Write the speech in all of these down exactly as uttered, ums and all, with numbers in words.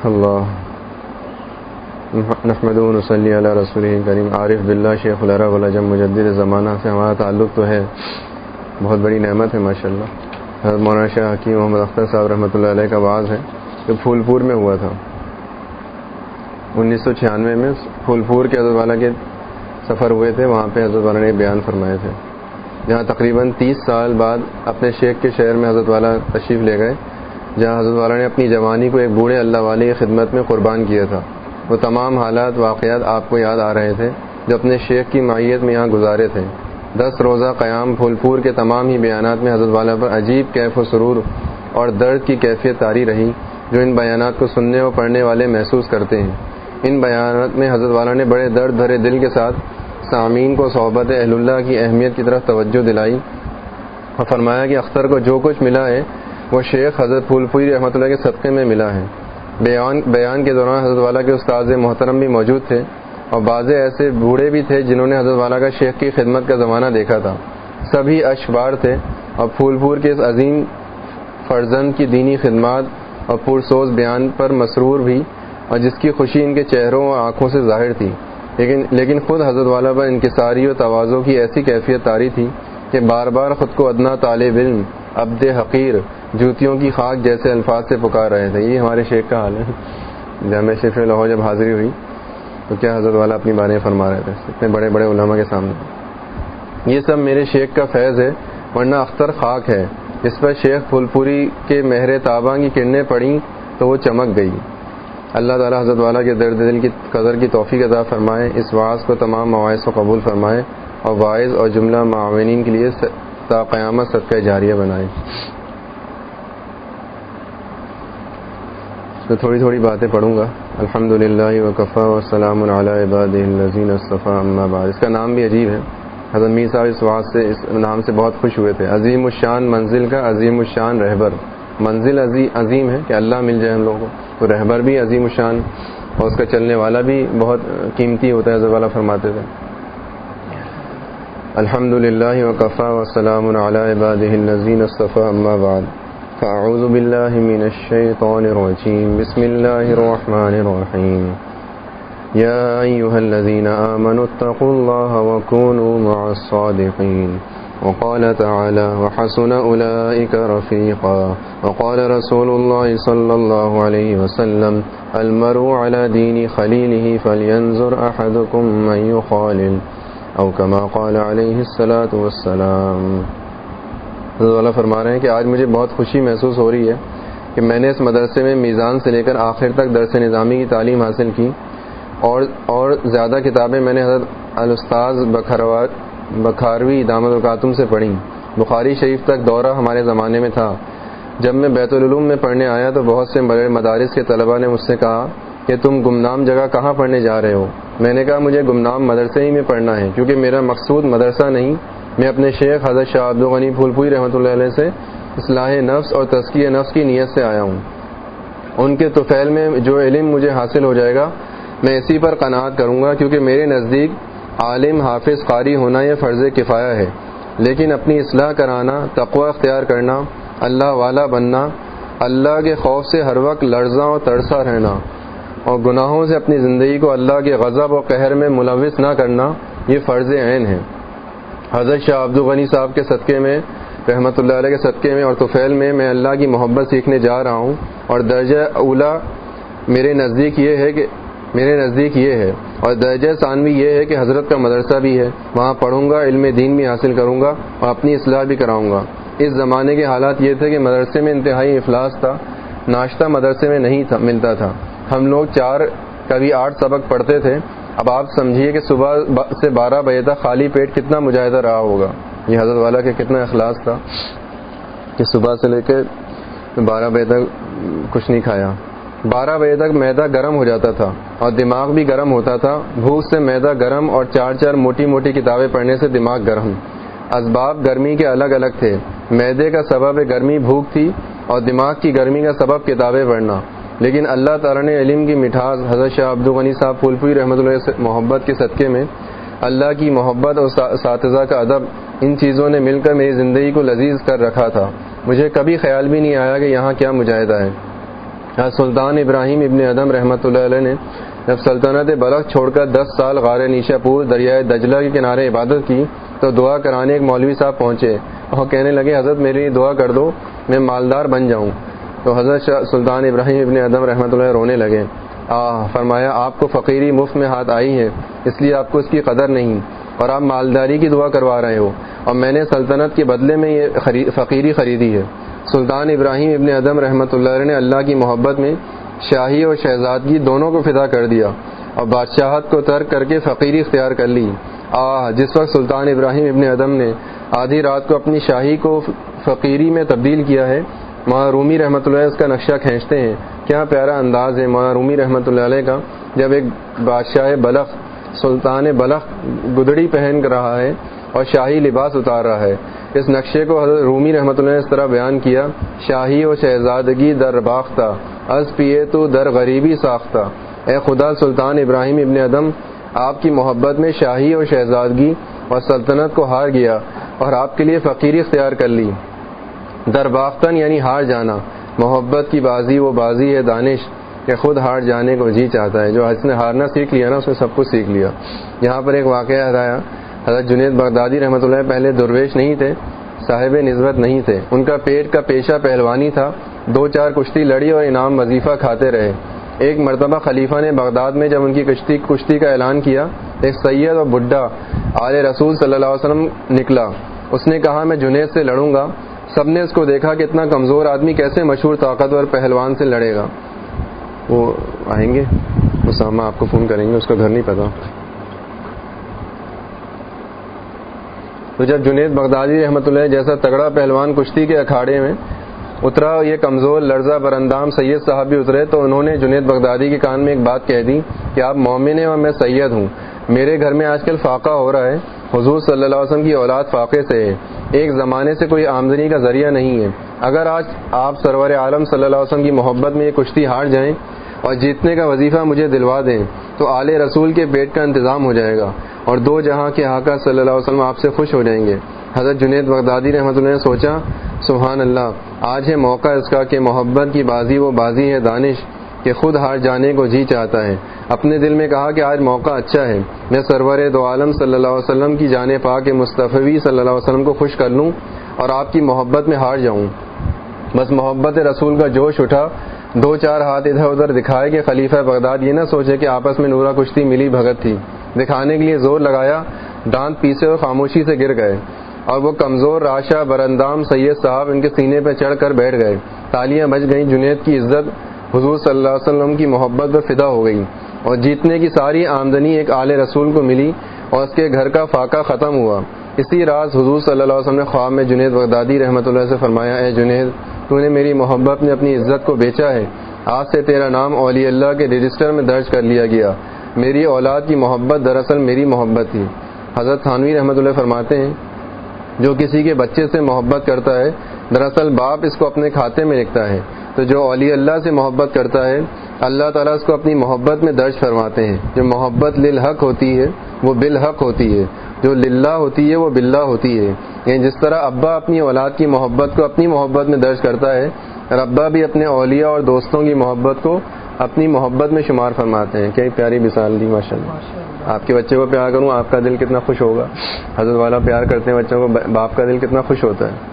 اللہ نحمدہ و نصلی علی رسولہ کریم. عارف باللہ شیخ العرب والعجم مجدد زمانہ سے ہمارا تعلق تو ہے, بہت بڑی نعمت ہے ماشاءاللہ. حضرت مولانا شاہ حکیم محمد اختر صاحب رحمۃ اللہ علیہ کا واعظ ہے جو پھول پور میں ہوا تھا انیس سو چھیانوے میں. پھول پور کے حضرت والا کے سفر ہوئے تھے, وہاں پہ حضرت والا نے بیان فرمائے تھے, جہاں تقریباً تیس سال بعد اپنے شیخ کے شہر میں حضرت والا تشریف لے گئے, جہاں حضرت والا نے اپنی جوانی کو ایک بوڑھے اللہ والے کی خدمت میں قربان کیا تھا. وہ تمام حالات واقعات آپ کو یاد آ رہے تھے جو اپنے شیخ کی معیت میں یہاں گزارے تھے. دس روزہ قیام پھول پور کے تمام ہی بیانات میں حضرت والا پر عجیب کیف و سرور اور درد کی کیفیت طاری رہی جو ان بیانات کو سننے اور پڑھنے والے محسوس کرتے ہیں. ان بیانات میں حضرت والا نے بڑے درد بھرے دل کے ساتھ سامعین کو صحبت اہل اللہ کی اہمیت کی طرف توجہ دلائی اور فرمایا کہ اختر کو جو کچھ ملا ہے وہ شیخ حضرت پھول پوری رحمۃ اللہ کے صدقے میں ملا ہے. بیان بیان کے دوران حضرت والا کے استاذ محترم بھی موجود تھے اور بعض ایسے بوڑھے بھی تھے جنہوں نے حضرت والا کا شیخ کی خدمت کا زمانہ دیکھا تھا. سبھی اشبار تھے اور پھول پور کے اس عظیم فرزند کی دینی خدمات اور پرسوز بیان پر مسرور بھی, اور جس کی خوشی ان کے چہروں اور آنکھوں سے ظاہر تھی. لیکن لیکن خود حضرت والا پر انکساری و تواضع کی ایسی کیفیت طاری تھی کہ بار بار خود کو ادنا طالب علم, عبد حقیر, جوتیوں کی خاک جیسے الفاظ سے پکار رہے تھے. یہ ہمارے شیخ کا حال ہے. جامع شریف لاہور جب حاضری ہوئی تو کیا حضرت والا اپنی باتیں فرما رہے تھے اتنے بڑے بڑے علماء کے سامنے. یہ سب میرے شیخ کا فیض ہے, ورنہ اختر خاک ہے. اس پر شیخ پھول پوری کے مہر تاباں کی کرنیں پڑیں تو وہ چمک گئی. اللہ تعالیٰ حضرت والا کے درد دل کی قدر کی توفیق عطا فرمائے. اس واعظ کو تمام مواعظ کو قبول فرمائے اور واعظ اور جملہ معاونین کے لیے تا قیامت صدقہ جاریہ بنائے. تو تھوڑی تھوڑی باتیں پڑھوں گا. الحمدللہ وکفی وسلام علی عبادہ الذین اصطفی اما بعد. اس کا نام بھی عجیب ہے. حضرت میر صاحب اس واعظ سے اس نام سے بہت خوش ہوئے تھے. عظیم الشان منزل کا عظیم الشان رہبر. منزل عظیم ہے کہ اللہ مل جائے ہم لوگوں کو, تو رہبر بھی عظیم الشان اور اس کا چلنے والا بھی بہت قیمتی ہوتا ہے. حضرت والا فرماتے تھے الحمدللہ وکفی وسلام علی عبادہ الذین اصطفی اما بعد. فاعوذ باللہ من الشیطان الرجیم. بسم اللہ الرحمن الرحیم. یا ایھا الذین آمنوا اتقوا اللہ وکونوا مع الصادقین. وقال تعالی وحسن اولئک رفیقا. وقال رسول اللہ صلی اللہ علیہ وسلم المرء علی دین خلیلہ فلینظر احدکم من یخالل او کما قال علیہ الصلاۃ والسلام. حضرت والا فرما رہے ہیں کہ آج مجھے بہت خوشی محسوس ہو رہی ہے کہ میں نے اس مدرسے میں میزان سے لے کر آخر تک درس نظامی کی تعلیم حاصل کی, اور اور زیادہ کتابیں میں نے حضرت الاستاذ بکھاروی دامت القاتم سے پڑھی. بخاری شریف تک دورہ ہمارے زمانے میں تھا. جب میں بیت العلوم میں پڑھنے آیا تو بہت سے بڑے مدارس کے طلباء نے مجھ سے کہا کہ تم گمنام جگہ کہاں پڑھنے جا رہے ہو. میں نے کہا مجھے گمنام مدرسے ہی میں پڑھنا ہے, کیونکہ میرا مقصود مدرسہ نہیں, میں اپنے شیخ حضرت شاہ عبد الغنی پھول پوری رحمۃ اللہ علیہ سے اصلاح نفس اور تزکیہ نفس کی نیت سے آیا ہوں. ان کے طفیل میں جو علم مجھے حاصل ہو جائے گا میں اسی پر قناعت کروں گا, کیونکہ میرے نزدیک عالم حافظ قاری ہونا یہ فرض کفایہ ہے, لیکن اپنی اصلاح کرانا, تقوی اختیار کرنا, اللہ والا بننا, اللہ کے خوف سے ہر وقت لرزاں اور ترسا رہنا, اور گناہوں سے اپنی زندگی کو اللہ کے غضب و قہر میں ملوث نہ کرنا, یہ فرض عین ہے. حضرت شاہ عبد الغنی صاحب کے صدقے میں رحمۃ اللہ علیہ کے صدقے میں اور طفیل میں میں اللہ کی محبت سیکھنے جا رہا ہوں, اور درجہ اولا میرے نزدیک یہ ہے کہ میرے نزدیک یہ ہے اور درجہ ثانوی یہ ہے کہ حضرت کا مدرسہ بھی ہے, وہاں پڑھوں گا, علم دین بھی حاصل کروں گا اور اپنی اصلاح بھی کراؤں گا. اس زمانے کے حالات یہ تھے کہ مدرسے میں انتہائی افلاس تھا, ناشتہ مدرسے میں نہیں تھا ملتا تھا. ہم لوگ چار کبھی آٹھ سبق پڑھتے تھے. اب آپ سمجھیے کہ صبح سے بارہ بجے تک خالی پیٹ کتنا مجاہدہ رہا ہوگا. یہ حضرت والا کے کتنا اخلاص تھا کہ صبح سے لے کے بارہ بجے تک کچھ نہیں کھایا. بارہ بجے تک معدہ گرم ہو جاتا تھا اور دماغ بھی گرم ہوتا تھا. بھوک سے معدہ گرم اور چار چار موٹی موٹی کتابیں پڑھنے سے دماغ گرم. اسباب گرمی کے الگ الگ تھے. معدے کا سبب گرمی بھوک تھی اور دماغ کی گرمی کا سبب کتابیں پڑھنا. لیکن اللہ تعالیٰ نے علم کی مٹھاس حضرت شاہ عبد الغنی صاحب پھول پوری رحمۃ اللہ سے محبت کے صدقے میں, اللہ کی محبت اور اساتذہ کا ادب, ان چیزوں نے مل کر میری زندگی کو لذیذ کر رکھا تھا. مجھے کبھی خیال بھی نہیں آیا کہ یہاں کیا مجاہدہ ہے. سلطان ابراہیم ابن ادم رحمۃ اللہ علیہ نے جب سلطنت بلخ چھوڑ کر دس سال غار نیشا پور دریائے دجلہ کے کنارے عبادت کی تو دعا کرانے ایک مولوی صاحب پہنچے اور کہنے لگے حضرت میرے لیے دعا کر دو میں مالدار بن جاؤں. تو حضرت سلطان ابراہیم ابن ادم رحمۃ اللہ رونے لگے. آ فرمایا آپ کو فقیری مفت میں ہاتھ آئی ہے اس لیے آپ کو اس کی قدر نہیں اور آپ مالداری کی دعا کروا رہے ہو اور میں نے سلطنت کے بدلے میں یہ خرید فقیری خریدی ہے. سلطان ابراہیم ابن ادم رحمۃ اللہ علیہ نے اللہ کی محبت میں شاہی اور شہزادگی دونوں کو فدا کر دیا اور بادشاہت کو ترک کر کے فقیری اختیار کر لی. آہ جس وقت سلطان ابراہیم ابن ادم نے آدھی رات کو اپنی شاہی کو فقیری میں تبدیل کیا ہے. مولانا رومی رحمۃ اللہ علیہ اس کا نقشہ کھینچتے ہیں. کیا پیارا انداز ہے مولانا رومی رحمۃ اللہ علیہ کا. جب ایک بادشاہ بلخ سلطان بلخ گدڑی پہن کر رہا ہے اور شاہی لباس اتار رہا ہے. اس نقشے کو حضرت رومی رحمۃ اللہ نے اس طرح بیان کیا: شاہی و شہزادگی در باختہ از پیے تو در غریبی ساختہ. اے خدا سلطان ابراہیم ابن ادم آپ کی محبت میں شاہی اور شہزادگی اور سلطنت کو ہار گیا اور آپ کے لیے فقیری اختیار کر لی. در باختن یعنی ہار جانا. محبت کی بازی وہ بازی ہے دانش کہ خود ہار جانے کو جی چاہتا ہے. جو جس نے ہارنا سیکھ لیا نا اس نے سب کچھ سیکھ لیا. یہاں پر ایک واقعہ ہرایا. حضرت جنید بغدادی رحمۃ اللہ پہلے درویش نہیں تھے, صاحب نسبت نہیں تھے. ان کا پیٹ کا پیشہ پہلوانی تھا. دو چار کشتی لڑی اور انعام وظیفہ کھاتے رہے. ایک مرتبہ خلیفہ نے بغداد میں جب ان کی کشتی کشتی کا اعلان کیا, ایک سید اور بڈھا آل رسول صلی اللہ علیہ وسلم نکلا. اس نے کہا میں جنید سے لڑوں گا. سب نے اس کو دیکھا کہ اتنا کمزور آدمی کیسے مشہور طاقتور پہلوان سے لڑے گا. وہ آئیں گے, اسامہ آپ کو فون کریں گے, اس کا گھر نہیں پتا. تو جب جنید بغدادی رحمۃ اللہ جیسا تگڑا پہلوان کشتی کے اکھاڑے میں اترا, یہ کمزور لرزہ براندام سید صاحب بھی اترے, تو انہوں نے جنید بغدادی کے کان میں ایک بات کہہ دی کہ آپ مومن ہیں اور میں سید ہوں. میرے گھر میں آج کل فاقہ ہو رہا ہے. حضور صلی اللہ علیہ وسلم کی اولاد فاقے سے ہے. ایک زمانے سے کوئی آمدنی کا ذریعہ نہیں ہے. اگر آج آپ سرور عالم صلی اللہ علیہ وسلم کی محبت میں یہ کشتی ہار جائیں اور جیتنے کا وظیفہ مجھے دلوا دیں تو آل رسول کے پیٹ کا انتظام ہو جائے گا اور دو جہاں کے آقا صلی اللہ علیہ وسلم آپ سے خوش ہو جائیں گے. حضرت جنید بغدادی رحمۃ اللہ نے سوچا سبحان اللہ, آج ہے موقع اس کا کہ محبت کی بازی وہ بازی ہے دانش کہ خود ہار جانے کو جی چاہتا ہے. اپنے دل میں کہا کہ آج موقع اچھا ہے, میں سرور دو عالم صلی اللہ علیہ وسلم کی جان پاک مصطفی صلی اللہ علیہ وسلم کو خوش کر لوں اور آپ کی محبت میں ہار جاؤں. بس محبت رسول کا جوش اٹھا. دو چار ہاتھ ادھر ادھر دکھائے کہ خلیفہ بغداد یہ نہ سوچے کہ آپس میں نورا کشتی ملی بھگت تھی. دکھانے کے لیے زور لگایا, دانت پیسے اور خاموشی سے گر گئے اور وہ کمزور راشا برندام سید صاحب ان کے سینے پہ چڑھ کر بیٹھ گئے. تالیاں بج گئیں. جنید کی عزت حضور صلی اللہ علیہ وسلم کی محبت پر فدا ہو گئی اور جیتنے کی ساری آمدنی ایک آل رسول کو ملی اور اس کے گھر کا فاقہ ختم ہوا. اسی راز حضور صلی اللہ علیہ وسلم نے خواب میں جنید بغدادی رحمۃ اللہ سے فرمایا, اے جنید تو نے میری محبت میں اپنی عزت کو بیچا ہے. آج سے تیرا نام اولیاء اللہ کے رجسٹر میں درج کر لیا گیا. میری اولاد کی محبت دراصل میری محبت تھی. حضرت تھانوی رحمۃ اللہ فرماتے ہیں جو کسی کے بچے سے محبت کرتا ہے دراصل باپ اس کو اپنے کھاتے میں لکھتا ہے. تو جو اولیاء اللہ سے محبت کرتا ہے اللہ تعالیٰ اس کو اپنی محبت میں درج فرماتے ہیں. جو محبت للحق ہوتی ہے وہ بالحق ہوتی ہے, جو للہ ہوتی ہے وہ باللہ ہوتی ہے. یعنی جس طرح ابا اپنی اولاد کی محبت کو اپنی محبت میں درج کرتا ہے, ربا بھی اپنے اولیاء اور دوستوں کی محبت کو اپنی محبت میں شمار فرماتے ہیں. کیا پیاری مثال دی ماشاء اللہ. آپ کے بچے کو پیار کروں آپ کا دل کتنا خوش ہوگا. حضرت والا پیار کرتے ہیں بچوں کو, باپ کا دل کتنا خوش ہوتا ہے.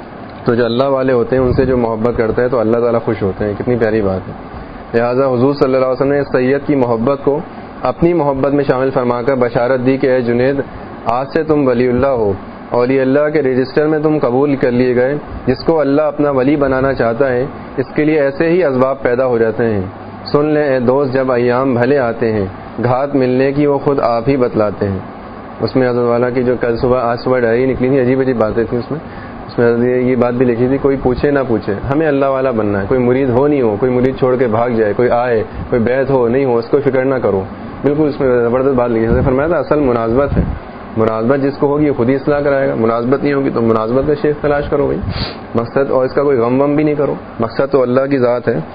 تو جو اللہ والے ہوتے ہیں ان سے جو محبت کرتے ہیں تو اللہ تعالیٰ خوش ہوتے ہیں. کتنی پیاری بات ہے. لہٰذا حضور صلی اللہ علیہ وسلم نے سید کی محبت کو اپنی محبت میں شامل فرما کر بشارت دی کہ اے جنید آج سے تم ولی اللہ ہو. اولیاء اللہ کے رجسٹر میں تم قبول کر لیے گئے. جس کو اللہ اپنا ولی بنانا چاہتا ہے اس کے لیے ایسے ہی اسباب پیدا ہو جاتے ہیں. سن لیں اے دوست جب ایام بھلے آتے ہیں گھات ملنے کی وہ خود آپ ہی بتلاتے ہیں. اس میں حضرت والا کی جو کل صبح آج صبح ڈائری نکلی تھی عجیب عجیب باتیں تھیں اس میں. اس میں یہ بات بھی لکھی تھی کوئی پوچھے نہ پوچھے ہمیں اللہ والا بننا ہے. کوئی مرید ہو نہیں ہو, کوئی مرید چھوڑ کے بھاگ جائے, کوئی آئے, کوئی بیعت ہو نہیں ہو, اس کو فکر نہ کرو. بالکل اس میں زبردست بات لکھی تھی. فرمایا تھا اصل مناسبت ہے. مناسبت جس کو ہوگی خود ہی اصلاح کرائے گا. مناسبت نہیں ہوگی تو مناسبت کا شیخ تلاش کرو گئی مقصد, اور اس کا کوئی غم وم بھی نہیں کرو. مقصد تو اللہ کی ذات ہے.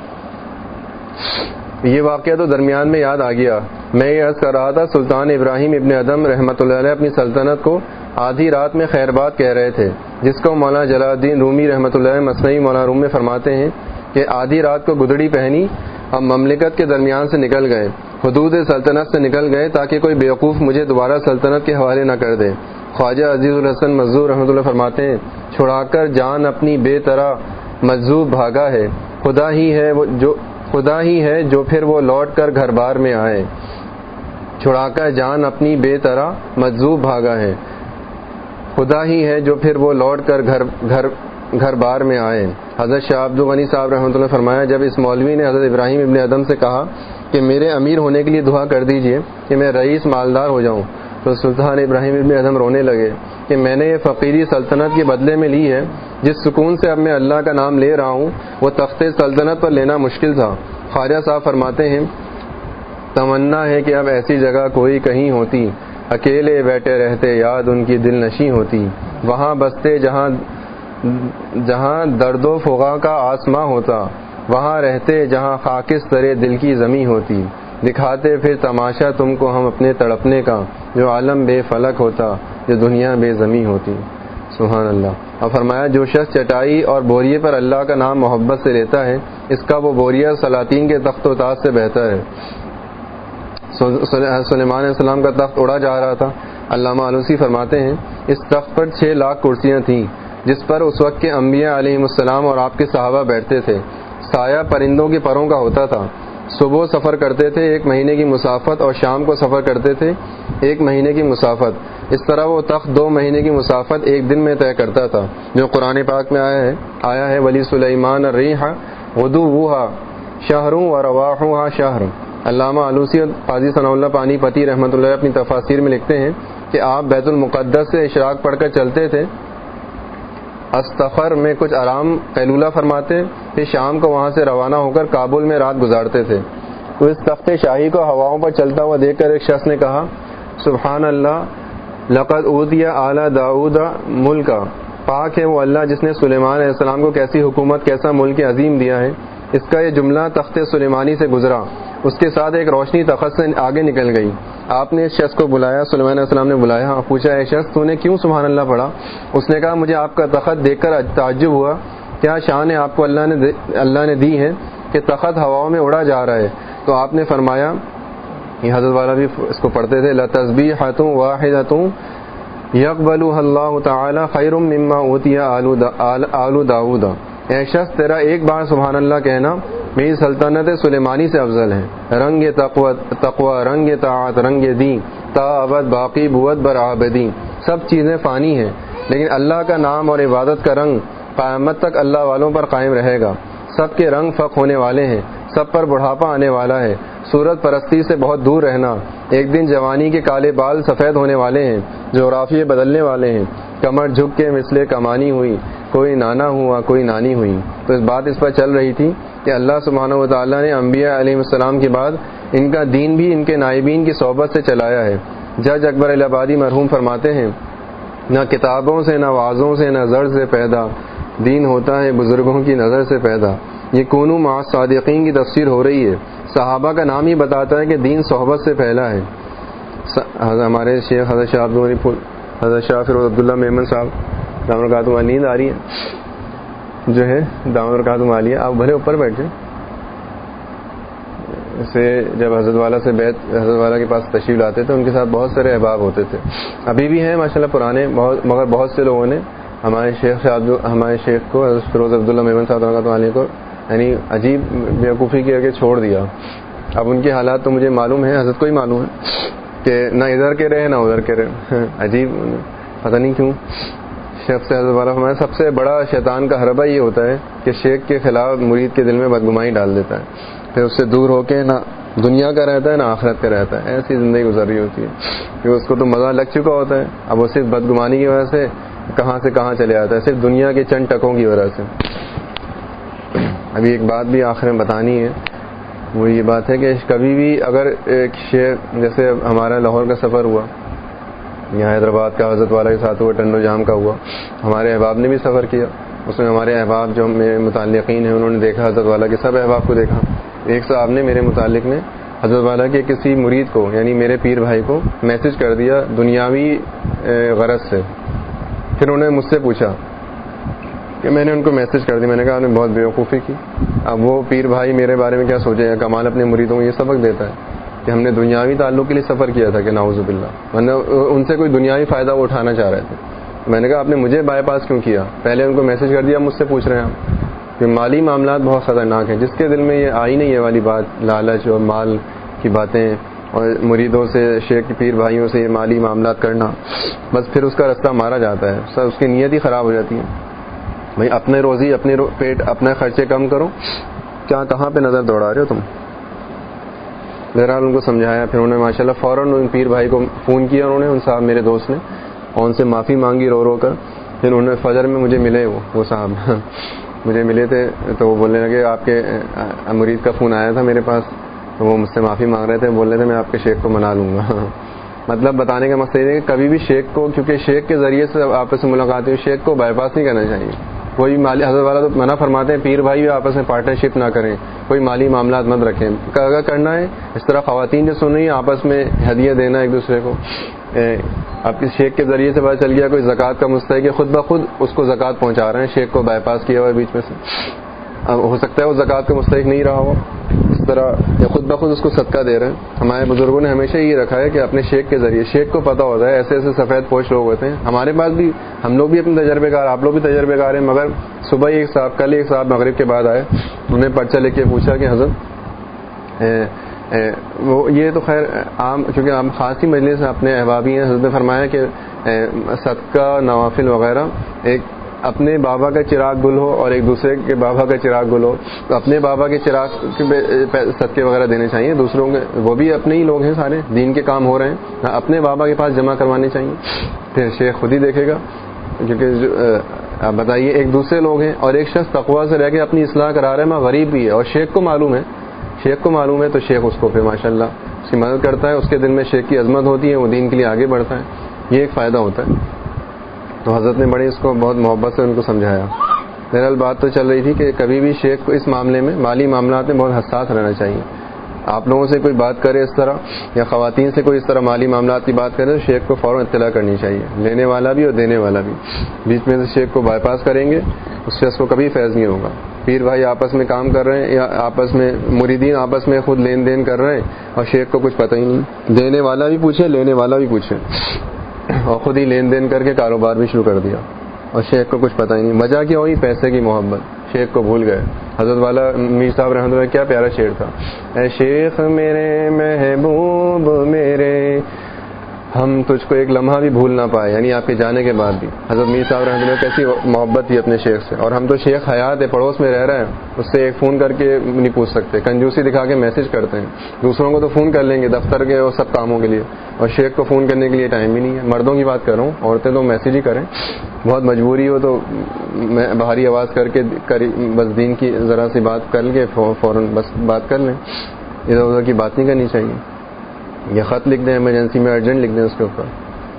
یہ واقعہ تو درمیان میں یاد آ گیا. میں یہ عرض کر رہا تھا سلطان ابراہیم ابن ادم رحمۃ اللہ علیہ اپنی سلطنت کو آدھی رات میں خیر بات کہہ رہے تھے, جس کو مولانا جلال الدین رومی رحمۃ اللہ علیہ مثنوی مولانا روم میں فرماتے ہیں کہ آدھی رات کو گدڑی پہنی، ہم مملکت کے درمیان سے نکل گئے، حدود سلطنت سے نکل گئے تاکہ کوئی بیوقوف مجھے دوبارہ سلطنت کے حوالے نہ کر دے۔ خواجہ عزیز الحسن مظہور رحمۃ اللہ فرماتے ہیں، چھڑا کر جان اپنی بے طرح مجذوب بھاگا ہے، خدا ہی ہے وہ جو خدا ہی ہے جو پھر وہ لوٹ کر گھر بار میں آئے۔ چھڑا کر جان اپنی بے طرح مجذوب بھاگا ہے، خدا ہی ہے جو پھر وہ لوٹ کر گھر گھر گھر بار میں آئے۔ حضرت شاہ عبد الغنی صاحب رحمۃ اللہ فرمایا، جب اس مولوی نے حضرت ابراہیم ابن ادم سے کہا کہ میرے امیر ہونے کے لیے دعا کر دیجئے کہ میں رئیس مالدار ہو جاؤں، تو سلطان ابراہیم ابن ادم رونے لگے کہ میں نے یہ فقیری سلطنت کے بدلے میں لی ہے، جس سکون سے اب میں اللہ کا نام لے رہا ہوں وہ تخت سلطنت پر لینا مشکل تھا۔ خواجہ صاحب فرماتے ہیں، تمنا ہے کہ اب ایسی جگہ کوئی کہیں ہوتی، اکیلے بیٹھے رہتے یاد ان کی دل نشیں ہوتی، وہاں بستے جہاں جہاں درد و فغاں کا آسماں ہوتا، وہاں رہتے جہاں خاکسترے دل کی زمیں ہوتی، دکھاتے پھر تماشا تم کو ہم اپنے تڑپنے کا، جو عالم بے فلک ہوتا، جو دنیا بے زمیں ہوتی۔ سبحان اللہ۔ اور فرمایا، جو شخص چٹائی اور بوریے پر اللہ کا نام محبت سے لیتا ہے، اس کا وہ بوریا سلاطین کے تخت و تاج سے بہتر ہے۔ سلیمان علیہ السلام کا تخت اڑا جا رہا تھا۔ علامہ آلوسی فرماتے ہیں، اس تخت پر چھ لاکھ کرسیاں تھیں جس پر اس وقت کے انبیاء علیہ السلام اور آپ کے صحابہ بیٹھتے تھے۔ سایہ پرندوں کے پروں کا ہوتا تھا۔ صبح سفر کرتے تھے ایک مہینے کی مسافت، اور شام کو سفر کرتے تھے ایک مہینے کی مسافت۔ اس طرح وہ تخت دو مہینے کی مسافت ایک دن میں طے کرتا تھا، جو قرآن پاک میں آیا ہے آیا ہے ولی سلیمان الریح غدوها شہر ورواحها شہر۔ علامہ آلوسی اور قاضی ثناء اللہ پانی پتی رحمۃ اللہ اپنی تفاسیر میں لکھتے ہیں کہ آپ بیت المقدس سے اشراق پڑھ کر چلتے تھے، استخر میں کچھ آرام قیلولہ فرماتے، پھر شام کو وہاں سے روانہ ہو کر کابل میں رات گزارتے تھے۔ تو اس تخت شاہی کو ہواؤں پر چلتا ہوا دیکھ کر ایک شخص نے کہا، سبحان اللہ، لقد اوتي آل داؤد ملکا، پاک ہے وہ اللہ جس نے سلیمان علیہ السلام کو کیسی حکومت، کیسا ملک عظیم دیا ہے۔ اس کا یہ جملہ تخت سلیمانی سے گزرا، اس کے ساتھ ایک روشنی تخت سے آگے نکل گئی۔ آپ نے اس شخص کو بلایا، سلیمان علیہ السلام نے بلایا اور پوچھا، اے شخص تو نے کیوں سبحان اللہ پڑھا؟ اس نے کہا، مجھے آپ کا تخت دیکھ کر تعجب ہوا، کیا شان ہے آپ کو اللہ نے اللہ نے دی ہے کہ تخت ہواؤں میں اڑا جا رہا ہے۔ تو آپ نے فرمایا، یہ حضرت والا بھی اس کو پڑھتے تھے، لَتَسْبِیحَةٌ وَاحِدَةٌ يَقْبَلُهَا اللَّهُ تَعَالَى خَيْرٌ مِّمَّا أُوتِيَ آلُ داؤد۔ اے شخص، تیرا ایک بار سبحان اللہ کہنا میری سلطنت سلیمانی سے افضل ہے۔ رنگ تقوی، رنگ طاعت، رنگ دین، تا ابد باقی بود بر عابدین، سب چیزیں فانی ہیں، لیکن اللہ کا نام اور عبادت کا رنگ قیامت تک اللہ والوں پر قائم رہے گا۔ سب کے رنگ فق ہونے والے ہیں، سب پر بڑھاپا آنے والا ہے۔ صورت پرستی سے بہت دور رہنا، ایک دن جوانی کے کالے بال سفید ہونے والے ہیں، جغرافیے بدلنے والے ہیں۔ کمر جھک کے مثلے کمانی ہوئی، کوئی نانا ہوا کوئی نانی ہوئی۔ تو اس بات اس پر چل رہی تھی کہ اللہ سبحانہ و تعالیٰ نے انبیاء علیہ السلام کے بعد ان کا دین بھی ان کے نائبین کی صحبت سے چلایا ہے۔ جج اکبر الہ آبادی مرحوم فرماتے ہیں، نہ کتابوں سے نہ وعظوں سے نہ زر سے پیدا، دین ہوتا ہے بزرگوں کی نظر سے پیدا۔ یہ کونوا مع الصادقین کی تفسیر ہو رہی ہے۔ صحابہ کا نام ہی بتاتا ہے کہ دین صحبت سے پھیلا ہے۔ ہمارے شیخ حضرت شاہ حضرت شاہ فیروز عبداللہ میمن صاحب دامت برکاتہ نیند آ رہی ہے جو ہے دامت برکاتہ عالیہ، آپ بھلے اوپر بیٹھے۔ سے جب حضرت والا سے بیت حضرت والا کے پاس تشریف لاتے تھے، ان کے ساتھ بہت سارے احباب ہوتے تھے، ابھی بھی ہیں ماشاءاللہ پرانے بہت، مگر بہت سے لوگوں نے ہمارے شیخ ہمارے شیخ کو حضرت فیروز عبداللہ میمن صاحب رحمۃ اللہ علیہ کو یعنی عجیب بیوقوفی کر کے چھوڑ دیا۔ اب ان کے حالات تو مجھے معلوم ہے، حضرت کو ہی معلوم ہے کہ نہ ادھر کے رہے نہ ادھر کے رہے، عجیب پتہ نہیں کیوں۔ شیخ سے حضرت والا فرمایا، سب سے بڑا شیطان کا حربہ یہ ہوتا ہے کہ شیخ کے خلاف مرید کے دل میں بدگمانی ڈال دیتا ہے، پھر اس سے دور ہو کے نہ دنیا کا رہتا ہے نہ آخرت کا رہتا ہے، ایسی زندگی گزر رہی ہوتی ہے کہ اس کو تو مزہ لگ چکا ہوتا ہے، اب وہ صرف بدگمانی کی وجہ سے کہاں سے کہاں چلے آتا ہے، صرف دنیا کے چند ٹکوں کی وجہ سے۔ ابھی ایک بات بھی آخر میں بتانی ہے، وہ یہ بات ہے کہ کبھی بھی اگر ایک شیخ، جیسے ہمارا لاہور کا سفر ہوا، یہاں حیدرآباد کا حضرت والا کے ساتھ ہوا، ٹنڈو جام کا ہوا، ہمارے احباب نے بھی سفر کیا، اس میں ہمارے احباب جو میرے متعلقین ہیں انہوں نے دیکھا حضرت والا کے سب احباب کو دیکھا۔ ایک صاحب نے میرے متعلق نے حضرت والا کے کسی مرید کو یعنی میرے پیر بھائی کو میسج کر دیا دنیاوی غرض سے، پھر انہوں نے مجھ سے پوچھا کہ میں نے ان کو میسج کر دی. میں نے کہا آپ نے بہت بیوقوفی کی. اب وہ پیر بھائی میرے بارے میں کیا سوچے گا. کمال اپنے مریدوں کو یہ سبق دیتا ہے کہ ہم نے دنیاوی تعلق کے لیے سفر کیا تھا کہ نعوذ باللہ, ورنہ ان سے کوئی دنیاوی فائدہ وہ اٹھانا چاہ رہے تھے. میں نے کہا آپ نے مجھے بائی پاس کیوں کیا. پہلے ان کو میسج کر دیا, مجھ سے پوچھ رہے ہیں آپ کہ مالی معاملات بہت خطرناک ہیں. جس کے دل میں یہ آئی نہیں یہ والی بات, لالچ اور مال کی باتیں اور مریدوں سے شیخ پیر بھائیوں سے یہ مالی معاملات کرنا, بس پھر اس کا راستہ مارا جاتا ہے. سر اس کی نیت ہی خراب ہو جاتی ہے. بھائی اپنے روزی اپنے رو پیٹ اپنے خرچے کم کرو. کیا کہاں پہ نظر دوڑا رہے ہو تم. بہرحال ان کو سمجھایا. پھر انہوں نے ماشاء اللہ فوراً ان پیر بھائی کو فون کیا انہوں نے, ان صاحب میرے دوست نے, اور ان سے معافی مانگی رو رو کر. پھر انہوں نے فجر میں مجھے ملے, وہ وہ صاحب مجھے ملے تھے تو وہ بولنے لگے آپ کے مرید کا فون آیا تھا میرے پاس, تو وہ مجھ سے معافی مانگ رہے تھے. بول رہے تھے میں آپ کے شیخ کو منا لوں گا. مطلب بتانے کا مقصد یہ ہے کہ کبھی بھی شیخ کو, کیونکہ شیخ کے ذریعے سے آپس میں ملاقات ہوئی, شیخ کو بائی پاس نہیں کرنا چاہیے. کوئی مالی حضرت والا تو منع فرماتے ہیں پیر بھائی آپس میں پارٹنرشپ نہ کریں, کوئی مالی معاملات مت رکھیں. اگر کرنا ہے اس طرح خواتین جو سن رہی ہیں آپس میں ہدیہ دینا ایک دوسرے کو. آپ کے شیخ کے ذریعے سے پتہ چل گیا کوئی زکوٰۃ کا مستحق ہے, خود بخود اس کو زکوٰۃ پہنچا رہے ہیں, شیخ کو بائی پاس کیا ہوا ہے بیچ میں سے. اب ہو سکتا ہے وہ زکوٰۃ کا مستحق نہیں رہا ہو, اس طرح یا خود بخود اس کو صدقہ دے رہے ہیں. ہمارے بزرگوں نے ہمیشہ یہ رکھا ہے کہ اپنے شیخ کے ذریعے, شیخ کو پتہ ہوتا ہے ایسے ایسے سفید پوش لوگ ہوتے ہیں. ہمارے پاس بھی ہم لوگ بھی اپنے تجربے کار, آپ لوگ بھی تجربے کار ہیں. مگر صبح ایک صاحب, کل ایک صاحب مغرب کے بعد آئے, انہوں نے پرچہ لے کے پوچھا کہ حضرت اے اے وہ یہ تو خیر عام, چونکہ ہم خاصی مجلس سے اپنے احبابی ہیں. حضرت نے فرمایا کہ صدقہ نوافل وغیرہ ایک اپنے بابا کا چراغ گل ہو اور ایک دوسرے کے بابا کا چراغ گل ہو. تو اپنے بابا کے چراغ کے صدقے وغیرہ دینے چاہیے. دوسروں کے وہ بھی اپنے ہی لوگ ہیں, سارے دین کے کام ہو رہے ہیں, اپنے بابا کے پاس جمع کروانے چاہیے. پھر شیخ خود ہی دیکھے گا, کیونکہ آپ بتائیے ایک دوسرے لوگ ہیں اور ایک شخص تقویٰ سے رہ کے اپنی اصلاح کرا رہا ہے, میں غریب بھی ہے اور شیخ کو معلوم ہے, شیخ کو معلوم ہے تو شیخ اس کو پھر ماشاء اللہ اس کی مدد کرتا ہے. اس کے دل میں شیخ کی عظمت ہوتی ہے, وہ دین کے لیے آگے بڑھتا ہے. یہ ایک فائدہ ہوتا ہے. تو حضرت نے بڑے اس کو بہت محبت سے ان کو سمجھایا. بہرحال بات تو چل رہی تھی کہ کبھی بھی شیخ کو اس معاملے میں مالی معاملات میں بہت حساس رہنا چاہیے. آپ لوگوں سے کوئی بات کرے اس طرح یا خواتین سے کوئی اس طرح مالی معاملات کی بات کرے تو شیخ کو فوراً اطلاع کرنی چاہیے, لینے والا بھی اور دینے والا بھی. بیچ میں سے شیخ کو بائی پاس کریں گے اس شخص کو کبھی فیض نہیں ہوگا. پیر بھائی آپس میں کام کر رہے ہیں یا آپس میں مریدین آپس میں خود لین دین کر رہے ہیں اور شیخ کو کچھ پتہ ہی نہیں. دینے والا بھی پوچھے, لینے والا بھی پوچھے, اور خود ہی لین دین کر کے کاروبار بھی شروع کر دیا اور شیخ کو کچھ پتہ ہی نہیں. وجہ کیا ہوئی؟ پیسے کی محبت. شیخ کو بھول گئے. حضرت والا میر صاحب رحمۃ اللہ کیا پیارا شعر تھا, اے شیخ میرے محبوب میرے ہم تجھ کو ایک لمحہ بھی بھول نہ پائے, یعنی آپ کے جانے کے بعد بھی. حضرت میر صاحب رحمۃ اللہ کیسی محبت تھی اپنے شیخ سے. اور ہم تو شیخ حیات ہے, پڑوس میں رہ رہے ہیں, اس سے ایک فون کر کے نہیں پوچھ سکتے, کنجوسی دکھا کے میسج کرتے ہیں. دوسروں کو تو فون کر لیں گے دفتر کے اور سب کاموں کے لیے, اور شیخ کو فون کرنے کے لیے ٹائم بھی نہیں ہے. مردوں کی بات کر رہا ہوں, عورتیں تو میسج ہی کریں, بہت مجبوری ہو تو بھاری آواز کر کے بس دین کی ذرا سی بات کر کے فوراً بس بات کر لیں. ادھر ادھر کی بات نہیں کرنی چاہیے. یا خط لکھ دیں ایمرجنسی میں, ارجنٹ لکھ دیں اس کے اوپر.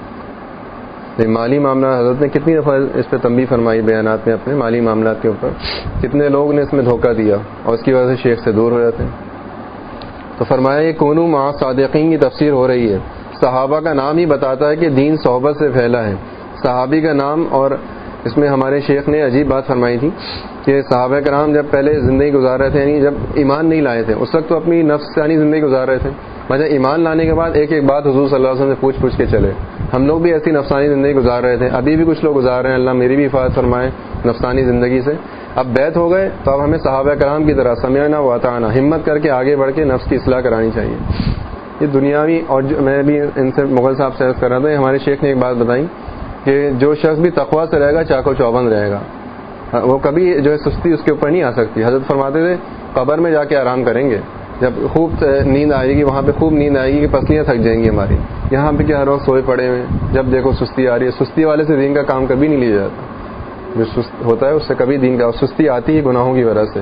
مالی معاملہ حضرت نے کتنی دفعہ اس پہ تنبیہ فرمائی بیانات میں اپنے مالی معاملات کے اوپر. کتنے لوگ نے اس میں دھوکہ دیا اور اس کی وجہ سے شیخ سے دور ہو جاتے ہیں. تو فرمایا یہ کونو مع صادقین کی تفسیر ہو رہی ہے. صحابہ کا نام ہی بتاتا ہے کہ دین صحبت سے پھیلا ہے. صحابی کا نام, اور اس میں ہمارے شیخ نے عجیب بات فرمائی تھی کہ صحابہ کرام جب پہلے زندگی گزار رہے تھے, یعنی جب ایمان نہیں لائے تھے اس وقت تو اپنی نفسانی زندگی گزار رہے تھے, مگر ایمان لانے کے بعد ایک ایک بات حضور صلی اللہ علیہ وسلم سے پوچھ پوچھ کے چلے. ہم لوگ بھی ایسی نفسانی زندگی گزار رہے تھے, ابھی بھی کچھ لوگ گزار رہے ہیں, اللہ میری بھی حفاظت فرمائے نفسانی زندگی سے. اب بیت ہو گئے تو اب ہمیں صحابہ کرام کی طرح سمعنا و اطعنا, ہمت کر کے آگے بڑھ کے نفس کی اصلاح کرانی چاہیے. یہ دنیاوی, اور جو میں بھی ان سے مغل صاحب سے عرض کر رہا تھا, ہمارے شیخ نے ایک بات بتائی کہ جو شخص بھی تقویٰ سے رہے گا چاقو چوبند رہے گا, وہ کبھی جو ہے سستی اس کے اوپر نہیں آ سکتی. حضرت فرماتے تھے قبر میں جا کے آرام کریں گے, جب خوب نیند آئے گی وہاں پہ خوب نیند آئے گی کہ پسلیاں تھک جائیں گی ہماری. یہاں پہ کیا ہر وقت سوئے پڑے ہوئے, جب دیکھو سستی آ رہی ہے. سستی والے سے دین کا کام کبھی نہیں لیا جاتا. جو سست ہوتا ہے اس سے کبھی دین کا, سستی آتی ہے گناہوں کی وجہ سے.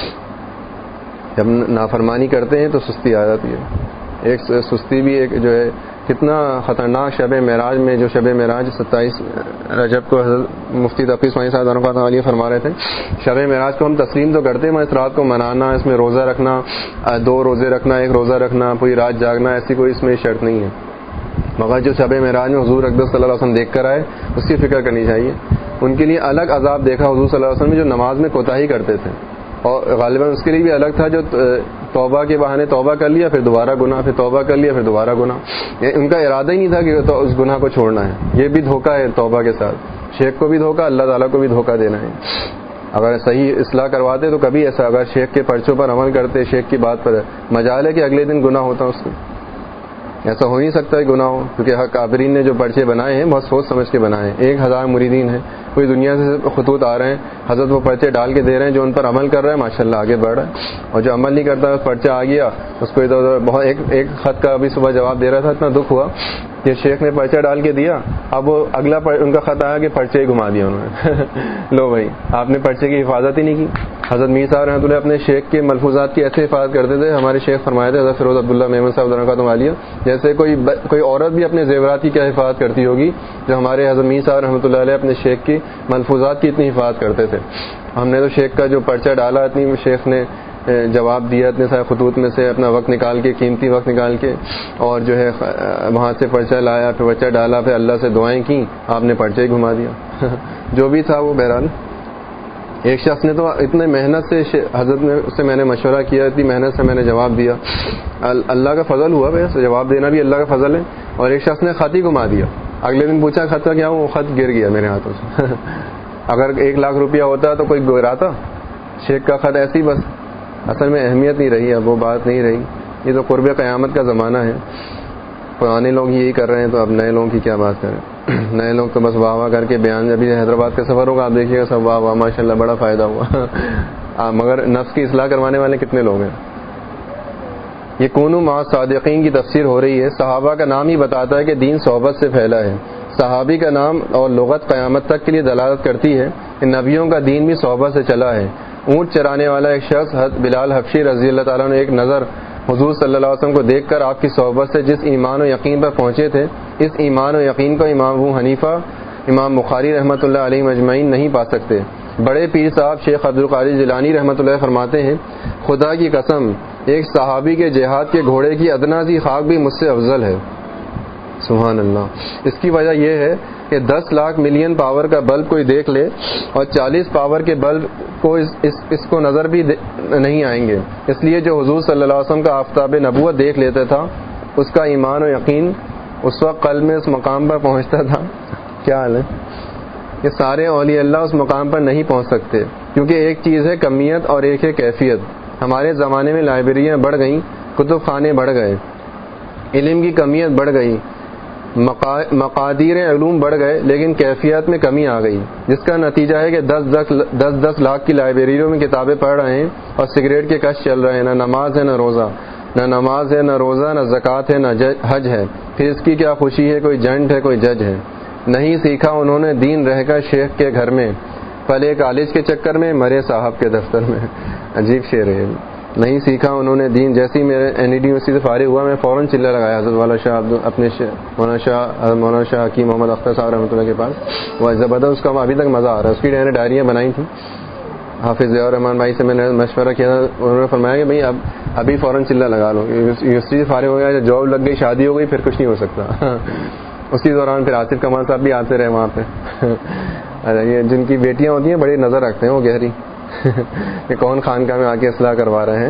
جب نافرمانی کرتے ہیں تو سستی آ جاتی ہے. ایک سستی بھی ایک جو ہے کتنا خطرناک شب معراج میں, جو شب معراج ستائیس رجب کو حضرت مفتی تقی اسماعیل صاحب رحمۃ اللہ علیہ فرما رہے تھے, شب معراج کو ہم تسلیم تو کرتے ہیں, مگر اس رات کو منانا, اس میں روزہ رکھنا, دو روزے رکھنا, ایک روزہ رکھنا, پوری رات جاگنا, ایسی کوئی اس میں شرط نہیں ہے. مگر جو شب معراج میں حضور اقدس صلی اللہ علیہ وسلم دیکھ کر آئے اس کی فکر کرنی چاہیے. ان کے لیے الگ عذاب دیکھا حضور صلی اللہ علیہ وسلم جو نماز میں کوتاہی کرتے تھے، اور غالباً اس کے لیے بھی الگ تھا جو توبہ کے بہانے توبہ کر لیا پھر دوبارہ گناہ، پھر توبہ کر لیا پھر دوبارہ گناہ. ان کا ارادہ ہی نہیں تھا کہ تو اس گناہ کو چھوڑنا ہے. یہ بھی دھوکہ ہے توبہ کے ساتھ، شیخ کو بھی دھوکہ، اللہ تعالیٰ کو بھی دھوکہ دینا ہے. اگر صحیح اصلاح کرواتے تو کبھی ایسا، اگر شیخ کے پرچوں پر عمل کرتے، شیخ کی بات پر، مجال ہے کہ اگلے دن گناہ ہوتا اس کو. ایسا ہو نہیں سکتا ہے گناہ ہو، کیونکہ حق کابرین نے جو پرچے بنائے ہیں بہت سوچ سمجھ کے بنائے ہیں. ایک ہزار مریدین ہیں، کوئی دنیا سے خطوط آ رہے ہیں، حضرت وہ پرچے ڈال کے دے رہے ہیں، جو ان پر عمل کر رہا ہے ماشاءاللہ آگے بڑھ رہا ہے، اور جو عمل نہیں کرتا پرچہ آ گیا اس کو ادھر ادھر. بہت ایک ایک خط کا ابھی صبح جواب دے رہا تھا، اتنا دکھ ہوا کہ شیخ نے پرچہ ڈال کے دیا، اب وہ اگلا ان کا خط آیا کہ پرچے ہی گھما دیا انہوں نے. لو بھائی آپ نے پرچے کی حفاظت ہی نہیں کی. حضرت میر صاحب رحمۃ اللہ اپنے شیخ کے ملفوظات کی ایسے حفاظت کرتے تھے. ہمارے شیخ فرمائے تھے حضرت فیروز عبداللہ میمن صاحب برکاتہ عالیہ، جیسے کوئی کوئی عورت بھی اپنے زیورات کی کیا حفاظت کرتی ہوگی، جو ہمارے حضرت میر صاحب رحمۃ اللہ علیہ اپنے شیخ کی ملفوظات کی اتنی حفاظت کرتے تھے. ہم نے تو شیخ کا جو پرچہ ڈالا، اتنی شیخ نے جواب دیا اتنے سارے خطوط میں سے، اپنا وقت نکال کے، قیمتی وقت نکال کے، اور جو ہے وہاں سے پرچہ لایا، پھر پرچہ ڈالا، پھر اللہ سے دعائیں کی، آپ نے پرچہ ہی گھما دیا. جو بھی تھا وہ بہرحال. ایک شخص نے تو اتنے محنت سے حضرت میں سے میں نے مشورہ کیا، اتنی محنت سے میں نے جواب دیا، اللہ کا فضل ہوا، بس جواب دینا بھی اللہ کا فضل ہے. اور ایک شخص نے خط ہی گھما دیا. اگلے دن پوچھا خط کا کیا ہوں، وہ خط گر گیا میرے ہاتھوں سے. اگر ایک لاکھ روپیہ ہوتا تو کوئی گراتا. شیخ کا خط ایسی بس اصل میں اہمیت نہیں رہی، اب وہ بات نہیں رہی. یہ تو قرب قیامت کا زمانہ ہے. پرانے لوگ یہی کر رہے ہیں تو اب نئے لوگوں کی کیا بات کریں. نئے لوگ تو بس واہ واہ کر کے بیان. ابھی حیدرآباد کا سفر ہوگا، آپ دیکھیے گا سب واہ واہ ماشاء اللہ بڑا فائدہ ہوا. مگر نفس کی اصلاح کروانے والے کتنے لوگ ہیں. یہ کونوا مع صادقین کی تفسیر ہو رہی ہے. صحابہ کا نام ہی بتاتا ہے کہ دین صحبت سے پھیلا ہے. صحابی کا نام اور لغت قیامت تک کے لیے دلالت کرتی ہے کہ نبیوں کا دین بھی صحبت سے چلا ہے. اونٹ چرانے والا ایک شخص حضرت بلال حبشی رضی اللہ تعالیٰ نے ایک نظر حضور صلی اللہ علیہ وسلم کو دیکھ کر آپ کی صحبت سے جس ایمان و یقین پر پہنچے تھے، اس ایمان و یقین کو امام ابو حنیفہ، امام بخاری رحمۃ اللہ علیہ مجمعین نہیں پا سکتے. بڑے پیر صاحب شیخ عبد القادر جیلانی رحمۃ اللہ فرماتے ہیں، خدا کی قسم ایک صحابی کے جہاد کے گھوڑے کی ادنا سی خاک بھی مجھ سے افضل ہے. سبحان اللہ. اس کی وجہ یہ ہے کہ دس لاکھ ملین پاور کا بلب کوئی دیکھ لے اور چالیس پاور کے بلب کو اس, اس, اس کو نظر بھی نہیں آئیں گے. اس لیے جو حضور صلی اللہ علیہ وسلم کا آفتاب نبوت دیکھ لیتا تھا، اس کا ایمان و یقین اس وقت قلب میں اس مقام پر پہنچتا تھا. کیا حال ہے. یہ سارے اولیاء اللہ اس مقام پر نہیں پہنچ سکتے، کیونکہ ایک چیز ہے کمیت اور ایک ہے کیفیت. ہمارے زمانے میں لائبریریاں بڑھ گئیں، کتب خانے بڑھ گئے، علم کی کمیت بڑھ گئی، مقادیر علوم بڑھ گئے، لیکن کیفیت میں کمی آ گئی، جس کا نتیجہ ہے کہ دس دس دس دس لاکھ کی لائبریریوں میں کتابیں پڑھ رہے ہیں اور سگریٹ کے کش چل رہے ہیں. نہ نماز ہے نہ روزہ، نہ نماز ہے نہ روزہ، نہ زکوٰۃ ہے نہ حج ہے. پھر اس کی کیا خوشی ہے، کوئی جنٹ ہے کوئی جج ہے. نہیں سیکھا انہوں نے دین رہ کر شیخ کے گھر میں، پلے کالج کے چکر میں، مرے صاحب کے دفتر میں. عجیب شعر ہے. نہیں سیکھا انہوں نے دین. جیسے ہی میرے این ای ڈی یونیورسٹی سے فارغ ہوا میں فوراً چلہ لگایا حضرت والا شاہ اپنے مولانا شاہ مولانا شاہ حکیم محمد اختر صاحب رحمۃ اللہ کے پاس. وہ زبردست، اس کا ابھی تک مزہ آ رہا ہے. اس کی میں نے ڈائریاں بنائی تھیں. حافظ ضیاء الرحمان بھائی سے میں نے مشورہ کیا تھا، انہوں نے فرمایا کہ بھائی اب ابھی فوراً چلہ لگا لو. یونیورسٹی سے فارغ ہو گیا، جاب لگ گئی، شادی ہو گئی، پھر کچھ نہیں ہو سکتا. اسی دوران پھر آصف کمال صاحب بھی آتے رہے وہاں پہ. یہ جن کی بیٹیاں ہوتی ہیں بڑی نظر رکھتے ہیں وہ گہری کہ کون خانقاہ میں آ کے اصلاح کروا رہے ہیں.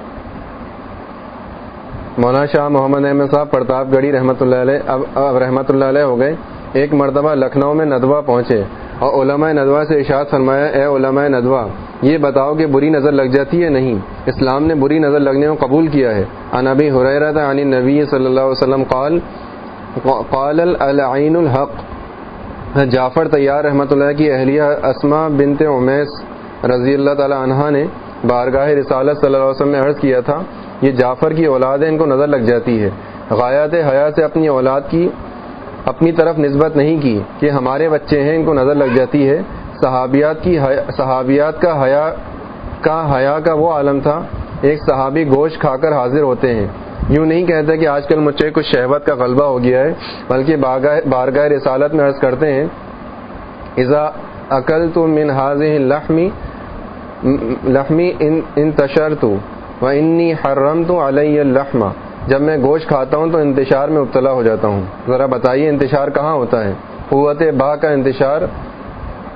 مولانا شاہ محمد احمد صاحب پرتاپ گڑھی رحمۃ اللہ علیہ اب اب رحمۃ اللہ علیہ ہو گئے. ایک مرتبہ لکھنؤ میں ندوہ پہنچے اور علماء ندوہ سے ارشاد فرمایا، اے علماء ندوہ، یہ بتاؤ کہ بری نظر لگ جاتی ہے؟ نہیں، اسلام نے بری نظر لگنے کو قبول کیا ہے. عن ابی ہریرہ عن النبی صلی اللہ علیہ وسلم قال قال العین الحق. جعفر طیار رحمۃ اللہ کی اہلیہ اسماء بنت امیس رضی اللہ تعالی عنہا نے بارگاہ رسالت صلی اللہ علیہ وسلم نے عرض کیا تھا، یہ جعفر کی اولاد ہے، ان کو نظر لگ جاتی ہے. غایات حیا سے اپنی اولاد کی اپنی طرف نسبت نہیں کی کہ ہمارے بچے ہیں، ان کو نظر لگ جاتی ہے. صحابیات کی صحابیات کا حیا کا حیا کا وہ عالم تھا. ایک صحابی گوشت کھا کر حاضر ہوتے ہیں، یوں نہیں کہتے کہ آج کل مجھے کچھ شہوت کا غلبہ ہو گیا ہے، بلکہ بارگاہ رسالت میں عرض کرتے ہیں، اذا اکلت من هذه اللحم لحمی انتشرت وانی حرمت علی اللحم. جب میں گوشت کھاتا ہوں تو انتشار میں مبتلا ہو جاتا ہوں. ذرا بتائیے انتشار کہاں ہوتا ہے؟ قوت با کا انتشار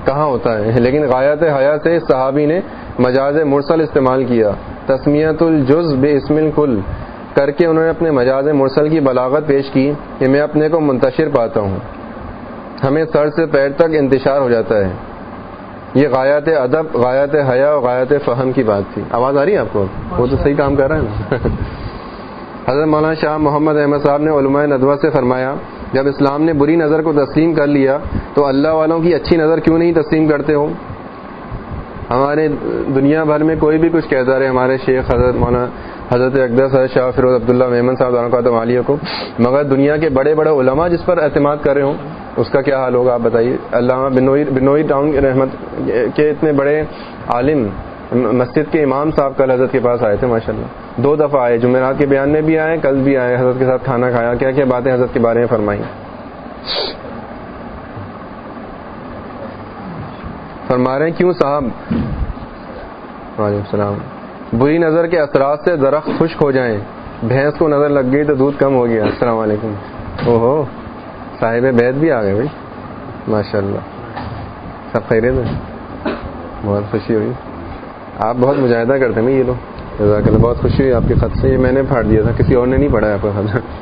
کہاں ہوتا ہے. لیکن غایت حیا سے اس صحابی نے مجاز مرسل استعمال کیا, تسمیت الجز باسم الکل کر کے انہوں نے اپنے مجاز مرسل کی بلاغت پیش کی کہ میں اپنے کو منتشر پاتا ہوں, ہمیں سر سے پیر تک انتشار ہو جاتا ہے. یہ غایت ادب, غایت حیا اور غایت فہم کی بات تھی. آواز آ رہی ہے آپ کو؟ وہ تو صحیح کام کر رہا ہے نا. حضرت مولانا شاہ محمد احمد صاحب نے علماء ندوہ سے فرمایا, جب اسلام نے بری نظر کو تسلیم کر لیا تو اللہ والوں کی اچھی نظر کیوں نہیں تسلیم کرتے ہو؟ ہمارے دنیا بھر میں کوئی بھی کچھ کہتا رہے, ہمارے شیخ حضرت مولانا حضرت اقدس حضرت شاہ فیروز عبداللہ میمن صاحب رحمۃ اللہ علیہ کو, مگر دنیا کے بڑے بڑے علماء جس پر اعتماد کر رہے ہوں اس کا کیا حال ہوگا آپ بتائیے. علامہ بنوئی بنوئی ٹاؤن رحمت کے اتنے بڑے عالم مسجد کے امام صاحب کل حضرت کے پاس آئے تھے, ماشاءاللہ دو دفعہ آئے, جمعرات کے بیان میں بھی آئے, کل بھی آئے, حضرت کے ساتھ کھانا کھایا, کیا کیا باتیں حضرت کے بارے میں فرمائی. فرما رہے ہیں کیوں صاحب, وعلیکم السلام, بری نظر کے اثرات سے درخت خشک ہو جائیں, بھینس کو نظر لگ گئی تو دودھ کم ہو گیا. السلام علیکم. اوہو صاحب بیت بھی آ گئے بھائی, ماشاء اللہ سب خیریت ہے, بہت خوشی ہوئی. آپ بہت مجاہدہ کرتے ہیں یہ لوگ, جزاک اللہ, بہت خوشی ہوئی آپ کے خط سے. یہ میں نے پھاڑ دیا تھا, کسی اور نے نہیں پڑھا ہے آپ کا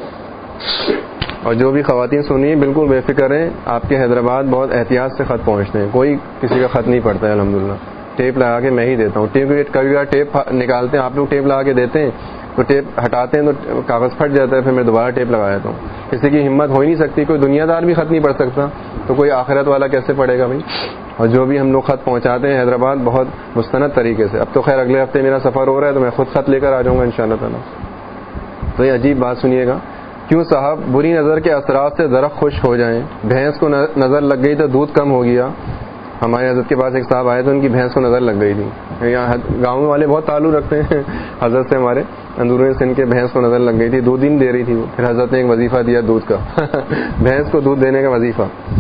خط. اور جو بھی خواتین سنی بالکل بے فکر ہیں, آپ کے حیدرآباد بہت احتیاط سے خط پہنچتے ہیں, کوئی کسی کا خط نہیں پڑتا ہے الحمدللہ. ٹیپ لگا کے میں ہی دیتا ہوں, ٹیپ کبھی بار ٹیپ نکالتے ہیں آپ لوگ, ٹیپ لگا کے دیتے ہیں تو ٹیپ ہٹاتے ہیں تو کاغذ پھٹ جاتا ہے, پھر میں دوبارہ ٹیپ لگا دیتا ہوں. کسی کی ہمت ہو ہی نہیں سکتی, کوئی دنیا دار بھی خط نہیں پڑھ سکتا تو کوئی آخرت والا کیسے پڑھے گا بھائی. اور جو بھی ہم لوگ خط پہنچاتے ہیں حیدرآباد بہت مستند طریقے سے. اب تو خیر اگلے ہفتے میرا سفر ہو رہا ہے تو میں خود خط لے کر آ جاؤں گا انشاءاللہ تعالی. تو یہ عجیب بات سنیے گا, کیوں صاحب بری نظر کے اثرات سے درخت خشک ہو جائیں, بھینس کو نظر لگ گئی تو دودھ کم ہو گیا. ہمارے حضرت کے پاس ایک صاحب آئے تو ان کی بھینس کو نظر لگ گئی تھی. یہاں گاؤں والے بہت تعلق رکھتے ہیں حضرت سے, ہمارے اندرونی سندھ کے, بھینس کو نظر لگ گئی تھی, دو دن دے رہی تھی وہ. پھر حضرت نے ایک وظیفہ دیا دودھ کا بھینس کو دودھ دینے کا وظیفہ.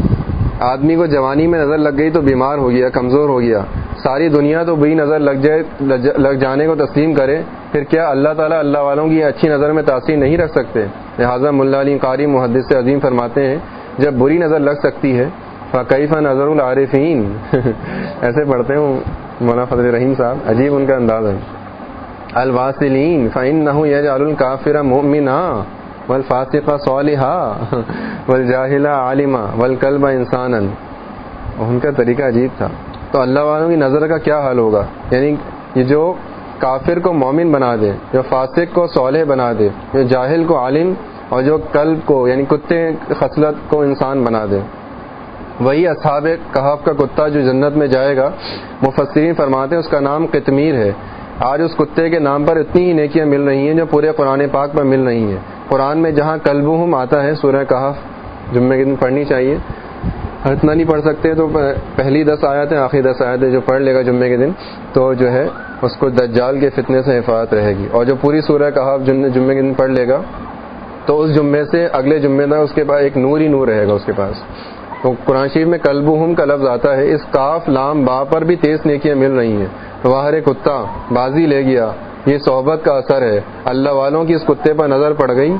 آدمی کو جوانی میں نظر لگ گئی تو بیمار ہو گیا, کمزور ہو گیا. ساری دنیا تو بری نظر لگ جائے لگ جانے کو تسلیم کرے, پھر کیا اللہ تعالیٰ اللہ والوں کی اچھی نظر میں تاثیر نہیں رکھ سکتے؟ لہٰذا ملا علی قاری محدث سے عظیم فرماتے ہیں, جب بری نظر لگ سکتی ہے فَكَيْفَ نَظَرُ الْعَارِفِينَ ایسے پڑھتے ہیں مولانا فضل رحیم صاحب, عجیب ان کا انداز ہے. الْوَاصِلِينَ فَإِنَّهُ يَجْعَلُ الْكَافِرَ مُؤْمِنًا وَالْفَاسِقَ صَالِحًا وَالْجَاهِلَ عَالِمًا وَالْكَلْبَ إِنسَانًا. ان کا طریقہ عجیب تھا. تو اللہ والوں کی نظر کا کیا حال ہوگا؟ یعنی یہ جو کافر کو مومن بنا دے, جو فاسق کو صالح بنا دے, جو جاہل کو عالم, اور جو کلب کو یعنی کتے خصلت کو انسان بنا دے, وہی اصحاب کہف کا کتا جو جنت میں جائے گا. مفسرین فرماتے ہیں اس کا نام قطمیر ہے. آج اس کتے کے نام پر اتنی ہی نیکیاں مل رہی ہیں جو پورے قرآن پاک پر مل رہی ہیں. قرآن میں جہاں کلبہم آتا ہے سورہ کہف, جمعے کے دن پڑھنی چاہیے, اتنا نہیں پڑھ سکتے تو پہلی دس آیتیں آخری دس آیتیں جو پڑھ لے گا جمعے کے دن تو جو ہے اس کو دجال کے فتنے سے حفاظت رہے گی. اور جو پوری سورہ کہف جمعے کے دن پڑھ لے گا تو اس جمعے سے اگلے جمعے تک اس کے پاس ایک نور ہی نور رہے گا اس کے پاس. تو قرآن شریف میں کلبہم کا لفظ آتا ہے, اس کاف لام با پر بھی تیز نیکیاں مل رہی ہیں. واہر کتا بازی لے گیا, یہ صحبت کا اثر ہے. اللہ والوں کی اس کتے پر نظر پڑ گئی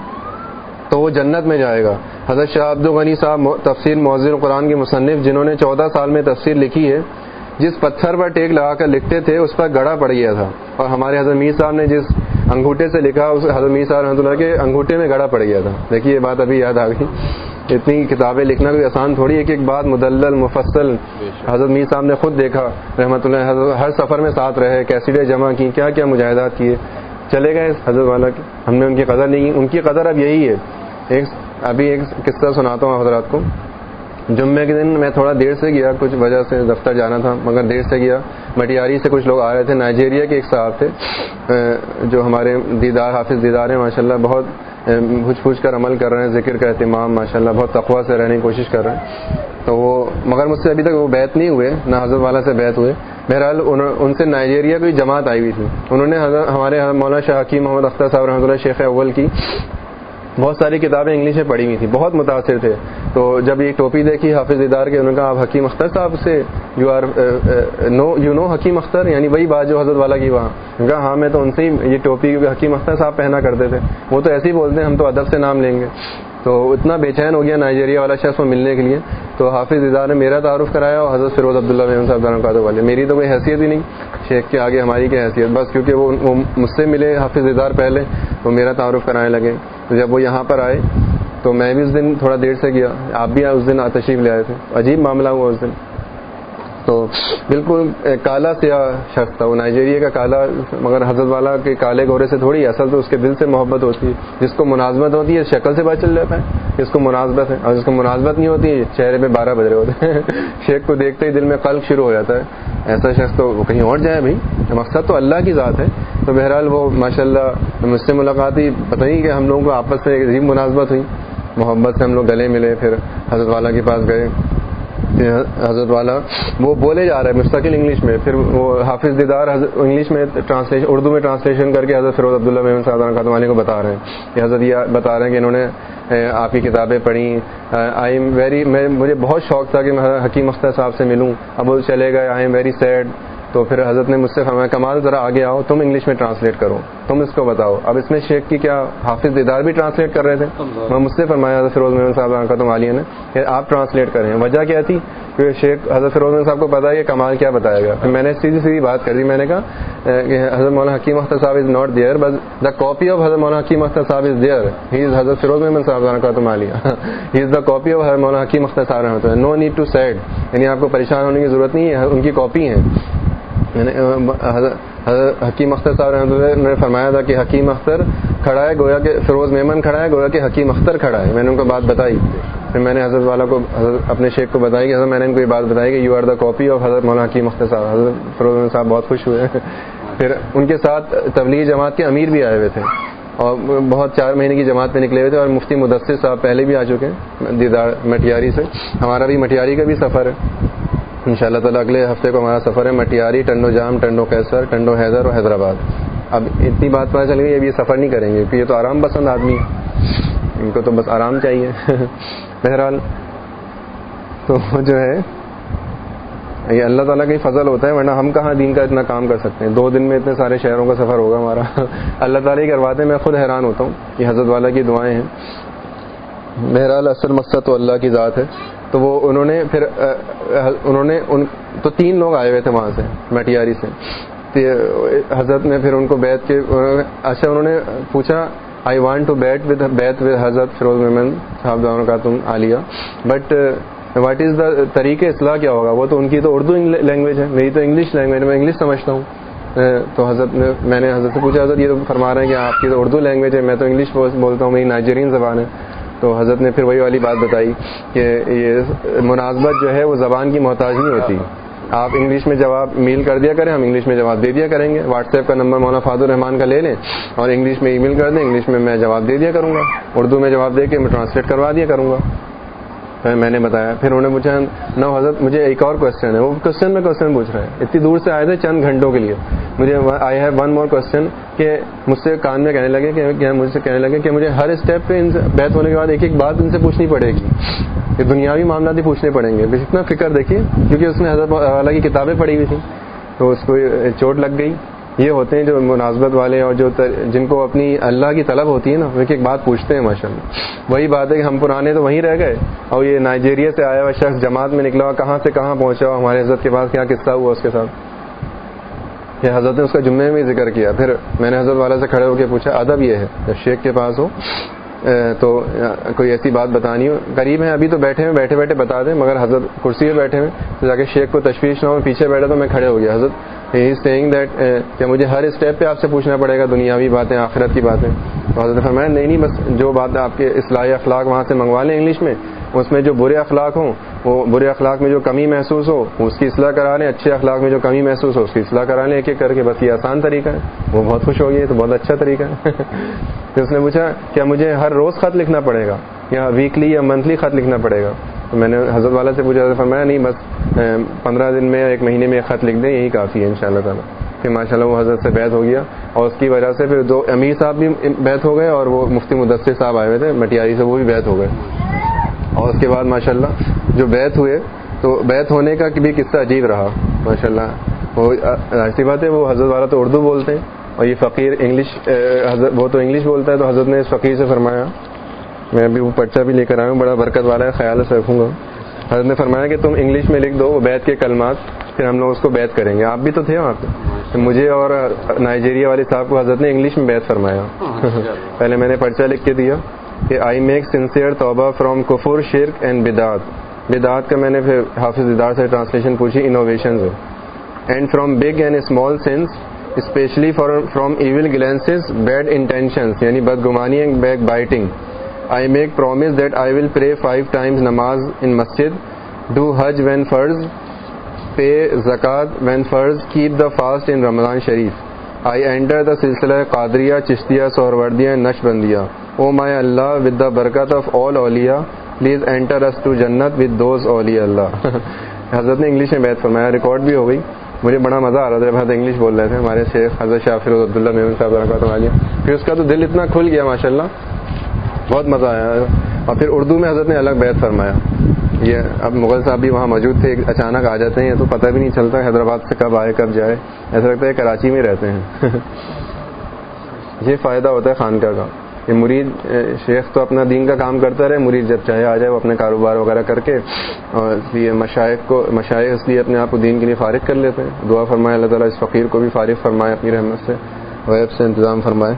تو وہ جنت میں جائے گا. حضرت شاہ عبد الغنی صاحب تفسیر موزر قرآن کے مصنف, جنہوں نے چودہ سال میں تفسیر لکھی ہے, جس پتھر پر ٹیک لگا کر لکھتے تھے اس پر گڑا پڑ گیا تھا. اور ہمارے حضرت میر صاحب نے جس انگوٹھے سے لکھا اس حضرت میر صاحب رحمۃ اللہ کے انگوٹھے میں گڑا پڑ گیا تھا. دیکھیے یہ بات ابھی یاد آ گئی. اتنی کتابیں لکھنا کوئی آسان تھوڑی, ایک ایک بات مدلل مفصل حضرت میر صاحب نے خود دیکھا رحمۃ اللہ. ہر سفر میں ساتھ رہے, کیسیٹیں جمع کی, کیا کیا مجاہدات کیے, چلے گئے حضرت والا کی. ہم نے ان کی قدر نہیں کی, ان کی قدر اب یہی ہے. ایک ابھی ایک قصہ سناتا ہوں حضرات کو. جمعے کے دن میں تھوڑا دیر سے گیا, کچھ وجہ سے دفتر جانا تھا مگر دیر سے گیا. مٹیاری سے کچھ لوگ آ رہے تھے, نائجیریا کے ایک صاحب تھے جو ہمارے دیدار حافظ دیدار ہیں ماشاءاللہ, بہت پوچھ پوچھ کر عمل کر رہے ہیں, ذکر کا اہتمام ماشاءاللہ, بہت تقویٰ سے رہنے کی کوشش کر رہے ہیں. تو وہ مگر مجھ سے ابھی تک وہ بیعت نہیں ہوئے, نہ حضرت والا سے بیعت ہوئے. بہرحال ان سے نائجیریا کی جماعت آئی ہوئی تھی. انہوں نے ہمارے مولانا شاہ حکیم محمد اختر صاحب رحمۃ اللہ شیخ اول کی بہت ساری کتابیں انگلش میں پڑھی ہوئی تھی, بہت متاثر تھے. تو جب یہ ٹوپی دیکھی حافظ دیدار کے, انہوں نے کہا آپ حکیم اختر صاحب سے you are no you know Hakim Akhtar, یعنی وہی بات جو حضرت والا کی وہاں. کہا ہاں میں تو ان سے ہی یہ ٹوپی حکیم اختر صاحب پہنا کرتے تھے. وہ تو ایسے ہی بولتے ہیں, ہم تو ادب سے نام لیں گے. تو اتنا بے چین ہو گیا نائجیریا والا شخص کو ملنے کے لیے. تو حافظ دیدار نے میرا تعارف کرایا اور حضرت فیروز عبداللہ میمن صاحب برکاتہ والے. میری تو کوئی حیثیت ہی نہیں شیخ کے آگے, ہماری کیا حیثیت, بس کیونکہ وہ وہ مجھ سے ملے حافظ دیدار پہلے, وہ میرا تعارف کرانے لگے. تو جب وہ یہاں پر آئے تو میں بھی اس دن تھوڑا دیر سے گیا, آپ بھی اس دن تشریف لے آئے تھے. عجیب معاملہ ہوا اس دن. تو بالکل کالا سیاہ شخص تھا وہ, نائجیریا کا کالا, مگر حضرت والا کے کالے گورے سے تھوڑی, اصل تو اس کے دل سے محبت ہوتی ہے. جس کو مناسبت ہوتی ہے شکل سے پتہ چل جاتا ہے اس کو مناسبت ہے, اور جس کو مناسبت نہیں ہوتی چہرے پہ بارہ بج رہے ہوتے ہیں. شیخ کو دیکھتے ہی دل میں قلب شروع ہو جاتا ہے. ایسا شخص تو وہ کہیں اور جائے بھائی, مقصد تو اللہ کی ذات ہے. تو بہرحال وہ ماشاءاللہ مجھ سے ملاقات ہی, پتہ نہیں کہ ہم لوگوں کو آپس میں ایک عجیب مناسبت ہوئی, محبت سے ہم لوگ گلے ملے. پھر حضرت والا کے پاس گئے. حضرت والا وہ بولے جا رہا ہے مستقل انگلش میں, پھر وہ حافظ دیدار انگلش میں ٹرانسلیشن, اردو میں ٹرانسلیشن کر کے حضرت فیروز عبداللہ میمن صاحب برکاتہ والے کو بتا رہے ہیں کہ حضرت یہ بتا رہے ہیں کہ انہوں نے آپ کی کتابیں پڑھی. آئی ایم ویری, میں مجھے بہت شوق تھا کہ میں حکیم اختر صاحب سے ملوں, اب وہ چلے گئے. I am very sad. تو پھر حضرت نے مجھ سے فرمایا کمال ذرا آگے آؤ, تم انگلش میں ٹرانسلیٹ کرو, تم اس کو بتاؤ. اب اس میں شیخ کی کیا, حافظ دیدار بھی ٹرانسلیٹ کر رہے تھے, میں مجھ سے فرمایا حضرت فیروز میمن صاحب برکاتہ عالیہ نے کہ آپ ٹرانسلیٹ کریں. وجہ کیا تھی کہ شیخ حضرت فیروز میمن صاحب کو پتا ہے کہ کمال کیا بتایا گا. پھر میں نے سیدھی سیدھی بات کر دی, میں نے کہا کہ حضرت مولانا Hakim Akhtar Sahab is not there, but the copy of حضرت مولانا حکیم اختر صاحب از دیئر, ہی از حضرت فیروز میمن صاحب برکاتہ عالیہ, ہی از دا کاپی آف حضرت مولانا حکیم اختر صاحب رحمۃ اللہ. نو نیڈ ٹو سیڈ, یعنی آپ کو پریشان ہونے کی ضرورت نہیں ہے, ان کی کاپی ہیں. میں نے حضرت حکیم اختر صاحب رحمۃ اللہ نے فرمایا تھا کہ حکیم اختر کھڑا ہے گویا کہ فیروز میمن کھڑا ہے گویا کہ حکیم اختر کھڑا ہے. میں نے ان کو بات بتائی. پھر میں نے حضرت والا کو, حضرت اپنے شیخ کو بتائی کہ حضرت میں نے ان کو یہ بات بتائی کہ you are the copy of حضرت مولانا حکیم اختر صاحب. حضرت فیروز میمن صاحب بہت خوش ہوئے. پھر ان کے ساتھ تبلیغی جماعت کے امیر بھی آئے ہوئے تھے, اور بہت چار مہینے کی جماعت پہ نکلے ہوئے تھے. اور مفتی مدثر صاحب پہلے بھی آ چکے ہیں دیدار مٹیاری سے. ہمارا بھی مٹیاری کا بھی سفر ہے ان شاء اللہ تعالیٰ. اگلے ہفتے کو ہمارا سفر ہے مٹیاری, ٹنڈو جام, ٹنڈو کیسر, ٹنڈو حیدر اور حیدرآباد. اب اتنی بات پتہ چل گئی, اب یہ سفر نہیں کریں گے کیونکہ یہ تو آرام پسند آدمی ہے, ان کو تو بس آرام چاہیے. بہرحال تو جو ہے یہ اللہ تعالیٰ کا ہی فضل ہوتا ہے, ورنہ ہم کہاں دین کا اتنا کام کر سکتے ہیں. دو دن میں اتنے سارے شہروں کا سفر ہوگا ہمارا. اللہ تعالیٰ ہی کرواتے ہیں, میں خود حیران ہوتا ہوں. یہ حضرت والا کی دعائیں ہیں. بہرحال اصل مقصد تو اللہ کی ذات ہے. تو وہ انہوں نے پھر انہوں نے ان تو تین لوگ آئے ہوئے تھے وہاں سے مٹیاری سے. حضرت نے پھر ان کو بیعت کے, اچھا انہوں نے پوچھا آئی وانٹ ٹو بیٹ ود بیت ود حضرت فیروز میمن صاحب برکاتہ عالیہ, بٹ واٹ از دا طریقہ اصلاح کیا ہوگا. وہ تو ان کی تو اردو لینگویج ہے, میری تو انگلش لینگویج, میں انگلش سمجھتا ہوں. تو حضرت نے, میں نے حضرت سے پوچھا حضرت یہ تو فرما رہے ہیں کہ آپ کی تو اردو لینگویج ہے, میں تو انگلش بولتا ہوں, میری نائجیرین زبان ہے. تو حضرت نے پھر وہی والی بات بتائی کہ یہ مناسبت جو ہے وہ زبان کی محتاج نہیں ہوتی. آپ انگلش میں جواب میل کر دیا کریں, ہم انگلش میں جواب دے دیا کریں گے. واٹس ایپ کا نمبر مولانا فاضل الرحمان کا لے لیں اور انگلش میں ای میل کر دیں, انگلش میں میں جواب دے دیا کروں گا, اردو میں جواب دے کے میں ٹرانسلیٹ کروا دیا کروں گا. میں نے بتایا. پھر انہوں نے پوچھا نو حضرت مجھے ایک اور کوشچن ہے. وہ کوشچن میں کوشچن پوچھ رہے ہیں, اتنی دور سے آئے تھے چند گھنٹوں کے لیے. مجھے I have one more question, کہ مجھ سے کان میں کہنے لگے کہ مجھ سے کہنے لگے کہ مجھے ہر اسٹیپ پہ ان سے بیعت ہونے کے بعد ایک ایک بات ان سے پوچھنی پڑے گی, کہ دنیاوی معاملات ہی پوچھنے پڑیں گے. اتنا فکر دیکھیے, کیونکہ اس نے حضرت والا کی کتابیں پڑھی ہوئی تھیں تو اس کو چوٹ لگ گئی. یہ ہوتے ہیں جو مناسبت والے اور جو جن کو اپنی اللہ کی طلب ہوتی ہے نا, وہ ایک ایک بات پوچھتے ہیں ماشاءاللہ. وہی بات ہے کہ ہم پرانے تو وہیں رہ گئے, اور یہ نائجیریا سے آیا ہوا شخص جماعت میں نکلا ہوا کہاں سے کہاں پہنچا ہوا, ہمارے حضرت کے پاس کیا قصہ ہوا اس کے ساتھ, کہ حضرت نے اس کا جمعے میں ذکر کیا. پھر میں نے حضرت والا سے کھڑے ہو کے پوچھا ادب یہ ہے جب شیخ کے پاس ہو تو کوئی ایسی بات بتانی ہو, قریب ہیں ابھی تو بیٹھے ہوئے, بیٹھے بیٹھے بتا دیں, مگر حضرت کرسی پہ بیٹھے ہوئے تو جا کے شیخ کو تشویش نہ ہو. پیچھے بیٹھا تو میں کھڑے ہو گیا. حضرت ہی از سیئنگ دیٹ کہ مجھے ہر اسٹیپ پہ آپ سے پوچھنا پڑے گا دنیاوی باتیں, آخرت کی باتیں. تو حضرت نے فرمایا نہیں نہیں, بس جو بات آپ کے اصلاحی اخلاق وہاں سے منگوا لیں انگلش میں, اس میں جو برے اخلاق ہوں, وہ برے اخلاق میں جو کمی محسوس ہو اس کی اصلاح کرا لیں, اچھے اخلاق میں جو کمی محسوس ہو اس کی اصلاح کرا لیں ایک ایک کر کے. بس یہ آسان طریقہ ہے. وہ بہت خوش ہو گئی, تو بہت اچھا طریقہ ہے. پھر اس نے پوچھا کیا مجھے ہر روز خط لکھنا پڑے گا یا ویکلی یا منتھلی خط لکھنا پڑے گا. تو میں نے حضرت والا سے پوچھا, حضرت فرمایا نہیں, بس پندرہ دن میں ایک مہینے میں خط لکھ دیں, یہی کافی ہے ان شاء اللہ تعالیٰ. پھر ماشاء اللہ وہ حضرت سے بیعت ہو گیا, اور اس کی وجہ سے پھر دو امیر صاحب بھی بیعت ہو گئے, اور وہ مفتی مدثر صاحب آئے ہوئے تھے مٹیاری سے, وہ بھی بیعت ہو گئے. اور اس کے بعد ماشاء اللہ جو بیعت ہوئے, تو بیعت ہونے کا بھی قصہ عجیب رہا ماشاء اللہ. وہ ایسی بات ہے, وہ حضرت والا تو اردو بولتے ہیں اور یہ فقیر انگلش, وہ تو انگلش بولتا ہے. تو حضرت نے اس فقیر سے فرمایا میں ابھی وہ پرچہ بھی لے کر آیا ہوں, بڑا برکت والا ہے, خیال سے رکھوں گا. حضرت نے فرمایا کہ تم انگلش میں لکھ دو وہ بیعت کے کلمات, پھر ہم لوگ اس کو بیعت کریں گے. آپ بھی تو تھے وہاں پہ. مجھے اور نائجیریا والے صاحب کو حضرت نے انگلش میں بیعت فرمایا. پہلے میں نے پرچہ لکھ کے دیا کہ آئی میک سنسیئر توبہ فرام کفر شرک اینڈ بدعت. بدعت کا میں نے پھر حافظ دیدار سے ٹرانسلیشن پوچھی, انوویشنز ہے. And from big and small sins especially from evil glances bad intentions, یعنی بدگمانی and backbiting. I make promise that I will pray five times namaz in masjid, do hajj when farz, pay zakat when farz, keep the fast in Ramadan Sharif. I enter the silsila Qadriya, Chishtiya, Sohrawardiya and Naqshbandiya. Oh my Allah, with the barakat of all awliya, please enter us to Jannat with those awliya Allah. حضرت نے English میں بیعت فرمایا, record بھی ہو گئی. مجھے بڑا مزہ آ رہا تھا جب حضرت انگلش بول رہے تھے. ہمارے شیخ حضرت شاہ فیروز عبداللہ میمن صاحب برکاتہ عالیہ, پھر اس کا تو دل اتنا کھل گیا ماشاء اللہ, بہت مزہ آیا. اور پھر اردو میں حضرت نے الگ بیعت فرمایا. یہ اب مغل صاحب بھی وہاں موجود تھے, اچانک آ جاتے ہیں تو پتہ بھی نہیں چلتا حیدرآباد سے کب آئے کب جائے, ایسا لگتا ہے کراچی میں رہتے ہیں. یہ فائدہ ہوتا ہے خانقاہ کا. یہ مرید شیخ تو اپنا دین کا کام کرتا رہے, مرید جب چاہے آ جائے وہ اپنے کاروبار وغیرہ کر کے, اور یہ مشائخ کو مشائخ اس لیے اپنے آپ کو دین کے لیے فارغ کر لیتے ہیں. دعا فرمائے اللہ تعالیٰ اس فقیر کو بھی فارغ فرمائے اپنی رحمت سے, غیب سے انتظام فرمائے.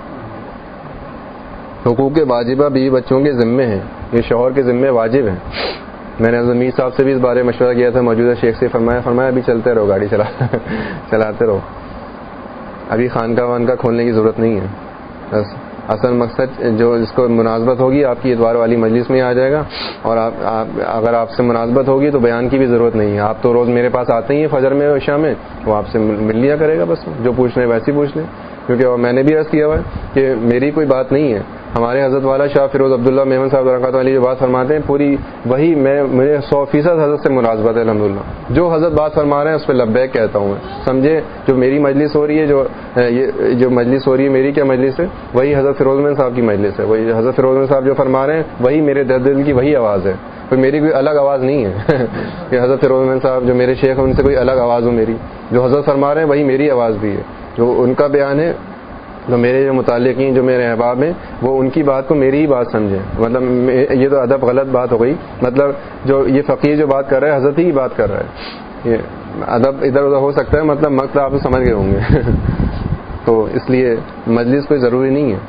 حقوق واجبہ بیوی بچوں کے ذمے ہیں, یہ شوہر کے ذمے واجب ہیں. میں نے امیر صاحب سے بھی اس بارے میں مشورہ کیا تھا, موجودہ شیخ سے فرمایا فرمایا ابھی چلتے رہو, گاڑی چلا چلاتے رہو, ابھی خانقاہ وانقاہ کھولنے کی ضرورت نہیں ہے. بس اصل مقصد جو اس کو مناسبت ہوگی آپ کی اتوار والی مجلس میں آ جائے گا, اور آپ, آپ اگر آپ سے مناسبت ہوگی تو بیان کی بھی ضرورت نہیں ہے. آپ تو روز میرے پاس آتے ہی ہیں فجر میں اور عشاء میں, وہ آپ سے مل لیا کرے گا, بس جو پوچھ لیں ویسے ہی پوچھ لیں. کیونکہ میں نے بھی عرض کیا ہوا ہے کہ میری کوئی بات نہیں ہے, ہمارے حضرت والا شاہ فیروز عبداللہ میمن صاحب برکاتہ علی جو بات فرماتے ہیں پوری وہی میں مجھے سو فیصد حضرت سے مناسبت ہے الحمدللہ. جو حضرت بات فرما رہے ہیں اس پہ لبیک کہتا ہوں میں, سمجھے. جو میری مجلس ہو رہی ہے, جو یہ جو مجلس ہو رہی ہے میری کیا مجلس ہے, وہی حضرت فیروز میمن صاحب کی مجلس ہے. وہی حضرت فیروز میمن صاحب جو فرما رہے ہیں وہی میرے دل کی وہی آواز ہے, کوئی میری کوئی الگ آواز نہیں ہے. کہ حضرت فیروز میمن صاحب جو میرے شیخ ہیں ان سے کوئی الگ آواز ہو میری. جو حضرت فرما رہے ہیں وہی میری آواز بھی ہے. جو ان کا بیان ہے, تو میرے جو متعلقین جو میرے احباب ہیں وہ ان کی بات کو میری ہی بات سمجھیں. مطلب یہ تو ادب غلط بات ہو گئی, مطلب جو یہ فقیر جو بات کر رہا ہے حضرت ہی بات کر رہا ہے. یہ ادب ادھر ادھر ہو سکتا ہے, مطلب مقصد آپ سمجھ گئے ہوں گے. تو اس لیے مجلس کوئی ضروری نہیں ہے,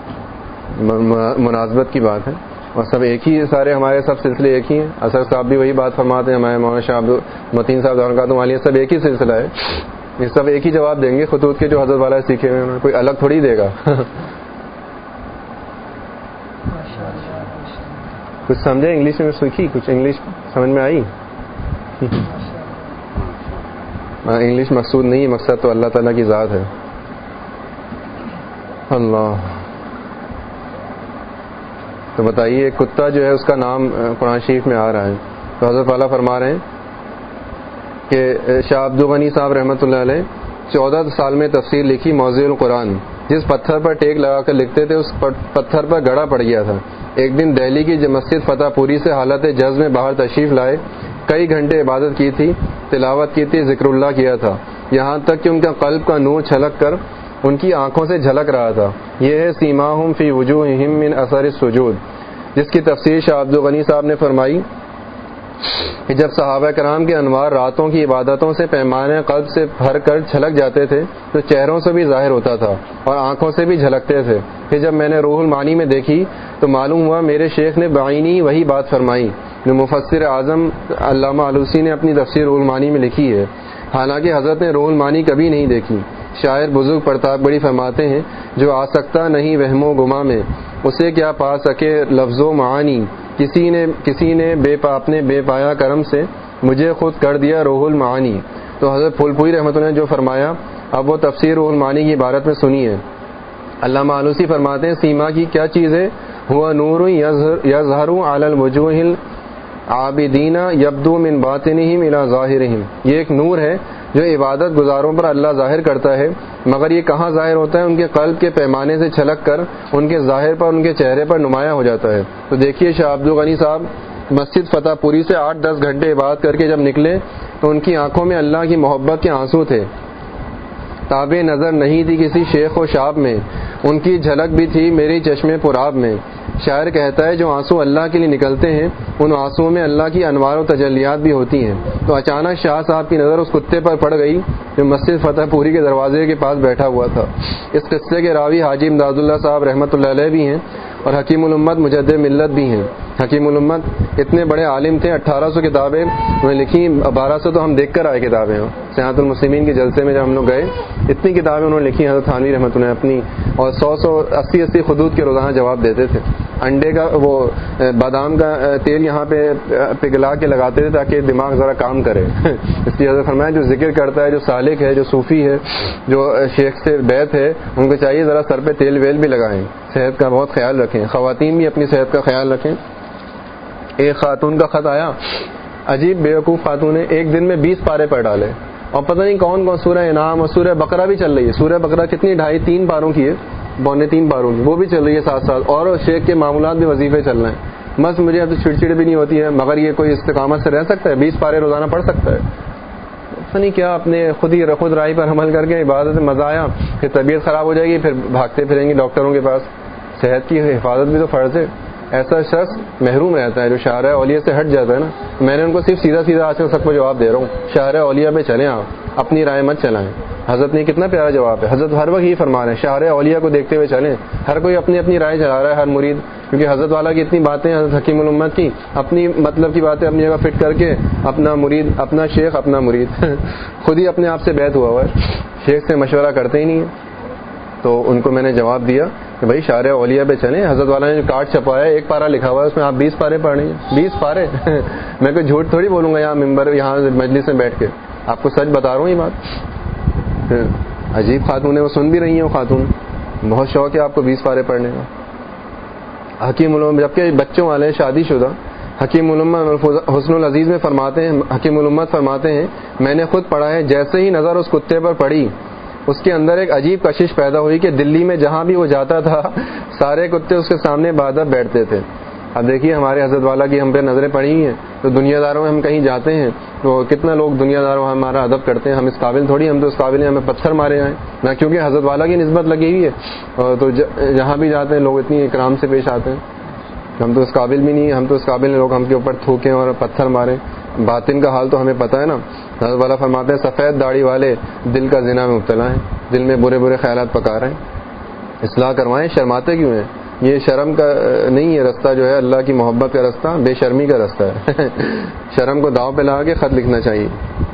مناسبت کی بات ہے. اور سب ایک ہی, سارے ہمارے سب سلسلے ایک ہی ہیں. اثر صاحب بھی وہی بات فرماتے ہیں, ہمارے مولانا شاہ عبد متین صاحب برکاتہ عالیہ, سب ایک ہی سلسلہ ہے. یہ سب ایک ہی جواب دیں گے خطوط کے جو حضرت والا سیکھے ہوئے ہیں, کوئی الگ تھوڑی دے گا. کچھ سمجھے انگلش میں سیکھی, کچھ انگلش سمجھ میں آئی. انگلش مقصود نہیں, مقصد تو اللہ تعالیٰ کی ذات ہے. اللہ. تو بتائیے, ایک کتا جو ہے اس کا نام قرآن شریف میں آ رہا ہے, تو حضرت والا فرما رہے ہیں کہ شاہ عبد الغنی صاحب رحمۃ اللہ علیہ چودہ سال میں تفسیر لکھی موضوع القرآن. جس پتھر پر ٹیک لگا کر لکھتے تھے اس پتھر پر گڑا پڑ گیا تھا. ایک دن دہلی کی مسجد فتح پوری سے حالت جذب میں باہر تشریف لائے, کئی گھنٹے عبادت کی تھی, تلاوت کی تھی, ذکر اللہ کیا تھا, یہاں تک کہ ان کا قلب کا نور چھلک کر ان کی آنکھوں سے جھلک رہا تھا. یہ ہے سیماہم فی وجوہہم من اثر السجود, جس کی تفسیر شاہ عبد الغنی صاحب نے فرمائی کہ جب صحابہ کرام کے انوار راتوں کی عبادتوں سے پیمانے قلب سے بھر کر چھلک جاتے تھے تو چہروں سے بھی ظاہر ہوتا تھا اور آنکھوں سے بھی جھلکتے تھے. پھر جب میں نے روح المعانی میں دیکھی تو معلوم ہوا میرے شیخ نے بعینی وہی بات فرمائی جو مفسر اعظم علامہ آلوسی نے اپنی تفسیر روح المعانی میں لکھی ہے. حالانکہ حضرت نے روح المعانی کبھی نہیں دیکھی. شاعر بزرگ پرتاپ بڑی فرماتے ہیں, جو آ سکتا نہیں وہم و گما میں اسے کیا پا سکے لفظ و معانی, کسی نے کسی نے بے پا اپنے بے پایا کرم سے مجھے خود کر دیا روح المعانی. تو حضرت پھول پوری رحمۃ اللہ نے جو فرمایا اب وہ تفسیر روح المعانی کی عبارت میں سنیے. علامہ آلوسی فرماتے ہیں سیما کی کیا چیز ہے, ہوا نور یظہر علی الوجوہ العابدین یبدو من باطنہم الی ظاہرہم, یہ ایک نور ہے جو عبادت گزاروں پر اللہ ظاہر کرتا ہے, مگر یہ کہاں ظاہر ہوتا ہے, ان کے قلب کے پیمانے سے چھلک کر ان کے ظاہر پر ان کے چہرے پر نمایاں ہو جاتا ہے. تو دیکھیے شاہ عبد الغنی صاحب مسجد فتح پوری سے آٹھ دس گھنٹے عبادت کر کے جب نکلے تو ان کی آنکھوں میں اللہ کی محبت کے آنسو تھے, تابع نظر نہیں تھی کسی شیخ و شاب میں, ان کی جھلک بھی تھی میری چشمے پرآب میں. شاعر کہتا ہے جو آنسو اللہ کے لیے نکلتے ہیں ان آنسوؤں میں اللہ کی انوار و تجلیات بھی ہوتی ہیں. تو اچانک شاہ صاحب کی نظر اس کتے پر پڑ گئی جو مسجد فتح پوری کے دروازے کے پاس بیٹھا ہوا تھا. اس قصے کے راوی حاجی امداد اللہ صاحب رحمۃ اللہ علیہ بھی ہیں اور حکیم الامت مجدد ملت بھی ہیں. حکیم الامت اتنے بڑے عالم تھے, اٹھارہ سو کتابیں انہوں نے لکھی, بارہ سو تو ہم دیکھ کر آئے کتابیں. سیاحت المسلمین کے جلسے میں جب ہم لوگ گئے اتنی کتابیں انہوں نے لکھی حضرت تھانوی رحمۃ اللہ اپنی, اور سو سو اسی اسی خطوط کے روزانہ جواب دیتے تھے. انڈے کا وہ بادام کا تیل یہاں پہ پگھلا کے لگاتے تھے تاکہ دماغ ذرا کام کرے. اس لیے حضرت فرمایا جو ذکر کرتا ہے, جو سالک ہے, جو صوفی ہے, جو شیخ سے بیت ہے, ان کو چاہیے ذرا سر پہ تیل ویل بھی لگائیں, صحت کا بہت خیال رکھیں. خواتین بھی اپنی صحت کا خیال رکھیں. ایک خاتون کا خط آیا, عجیب بیوقوف خاتون نے ایک دن میں بیس پارے پڑھ ڈالے, اور پتہ نہیں کون کون, سورہ انعام اور سورہ بقرہ بھی چل رہی ہے. سورہ بقرہ کتنی, ڈھائی تین پاروں کی ہے, بونے تین پاروں کی, وہ بھی چل رہی ہے ساتھ ساتھ, اور شیخ کے معاملات بھی وظیفے چل رہے ہیں. بس مجھے اب تو چڑچڑ بھی نہیں ہوتی ہے, مگر یہ کوئی استقامت سے رہ سکتا ہے, بیس پارے روزانہ پڑھ سکتا ہے؟ پتہ نہیں کیا, اپنے خود ہی خود رائی پر عمل کر کے عبادت میں مزہ آیا, پھر طبیعت خراب ہو جائے گی, پھر بھاگتے پھریں گے ڈاکٹروں کے پاس. صحت کی حفاظت بھی تو فرض ہے. ایسا شخص محروم رہتا ہے جو شاہراہ اولیاء سے ہٹ جاتا ہے نا. میں نے ان کو صرف سیدھا سیدھا آج سب کو جواب دے رہا ہوں, شاہراہ اولیاء پہ چلیں آپ, اپنی رائے مت چلائیں. حضرت نے کتنا پیارا جواب ہے, حضرت ہر وقت یہ فرما رہے ہیں شاہراہ اولیاء کو دیکھتے ہوئے چلیں. ہر کوئی اپنی اپنی رائے چلا رہا ہے, ہر مرید, کیونکہ حضرت والا کی اتنی باتیں, حضرت حکیم الامت کی اپنی مطلب کی باتیں اپنی جگہ فٹ کر کے, اپنا مرید اپنا شیخ اپنا مرید خود ہی اپنے آپ سے بیت ہوا ہوا ہے, شیخ سے مشورہ کرتے ہی نہیں ہے. تو ان کو میں نے جواب دیا کہ بھائی شاہراہ اولیاء پہ چلیں. حضرت والا نے جو کارڈ چھپایا ہے, ایک پارا لکھا ہوا ہے, اس میں آپ بیس پارے پڑھ رہی ہیں. بیس پارے میں کوئی جھوٹ تھوڑی بولوں گا یہاں ممبر یہاں مجلس میں بیٹھ کے, آپ کو سچ بتا رہا ہوں یہ بات. عجیب خاتون ہے, وہ سن بھی رہی ہیں. وہ خاتون بہت شوق ہے آپ کو بیس پارے پڑھنے کا. حکیم الامت جبکہ بچوں والے شادی شدہ, حکیم الامت حسن العزیز میں فرماتے ہیں, حکیم الامت فرماتے ہیں میں نے خود پڑھا ہے, جیسے ہی نظر اس کتے پر پڑی اس کے اندر ایک عجیب کشش پیدا ہوئی کہ دلی میں جہاں بھی وہ جاتا تھا سارے کتے اس کے سامنے بادب بیٹھتے تھے. اب دیکھیے ہمارے حضرت والا کی ہم پہ نظریں پڑی ہیں, تو دنیا داروں میں ہم کہیں جاتے ہیں تو کتنا لوگ دنیا داروں ہمارا ادب کرتے ہیں. ہم اس قابل تھوڑی, ہم تو اس قابل ہیں ہمیں پتھر مارے آئیں نہ, کیونکہ حضرت والا کی نسبت لگی ہوئی ہے. تو جہاں بھی جاتے ہیں لوگ اتنی اکرام سے پیش آتے ہیں. ہم تو اس قابل بھی نہیں, ہم تو اس قابل ہیں لوگ ہم کے اوپر تھوکیں اور پتھر ماریں. باطن کا حال تو ہمیں پتہ ہے نا. حضرت والا فرماتے ہیں سفید داڑھی والے دل کا زنا میں مبتلا ہیں, دل میں برے برے خیالات پکا رہے ہیں. اصلاح کروائیں, شرماتے کیوں ہیں؟ یہ شرم کا نہیں ہے رستہ, جو ہے اللہ کی محبت کا رستہ بے شرمی کا رستہ ہے. شرم کو داؤ پہ لگا کے خط لکھنا چاہیے.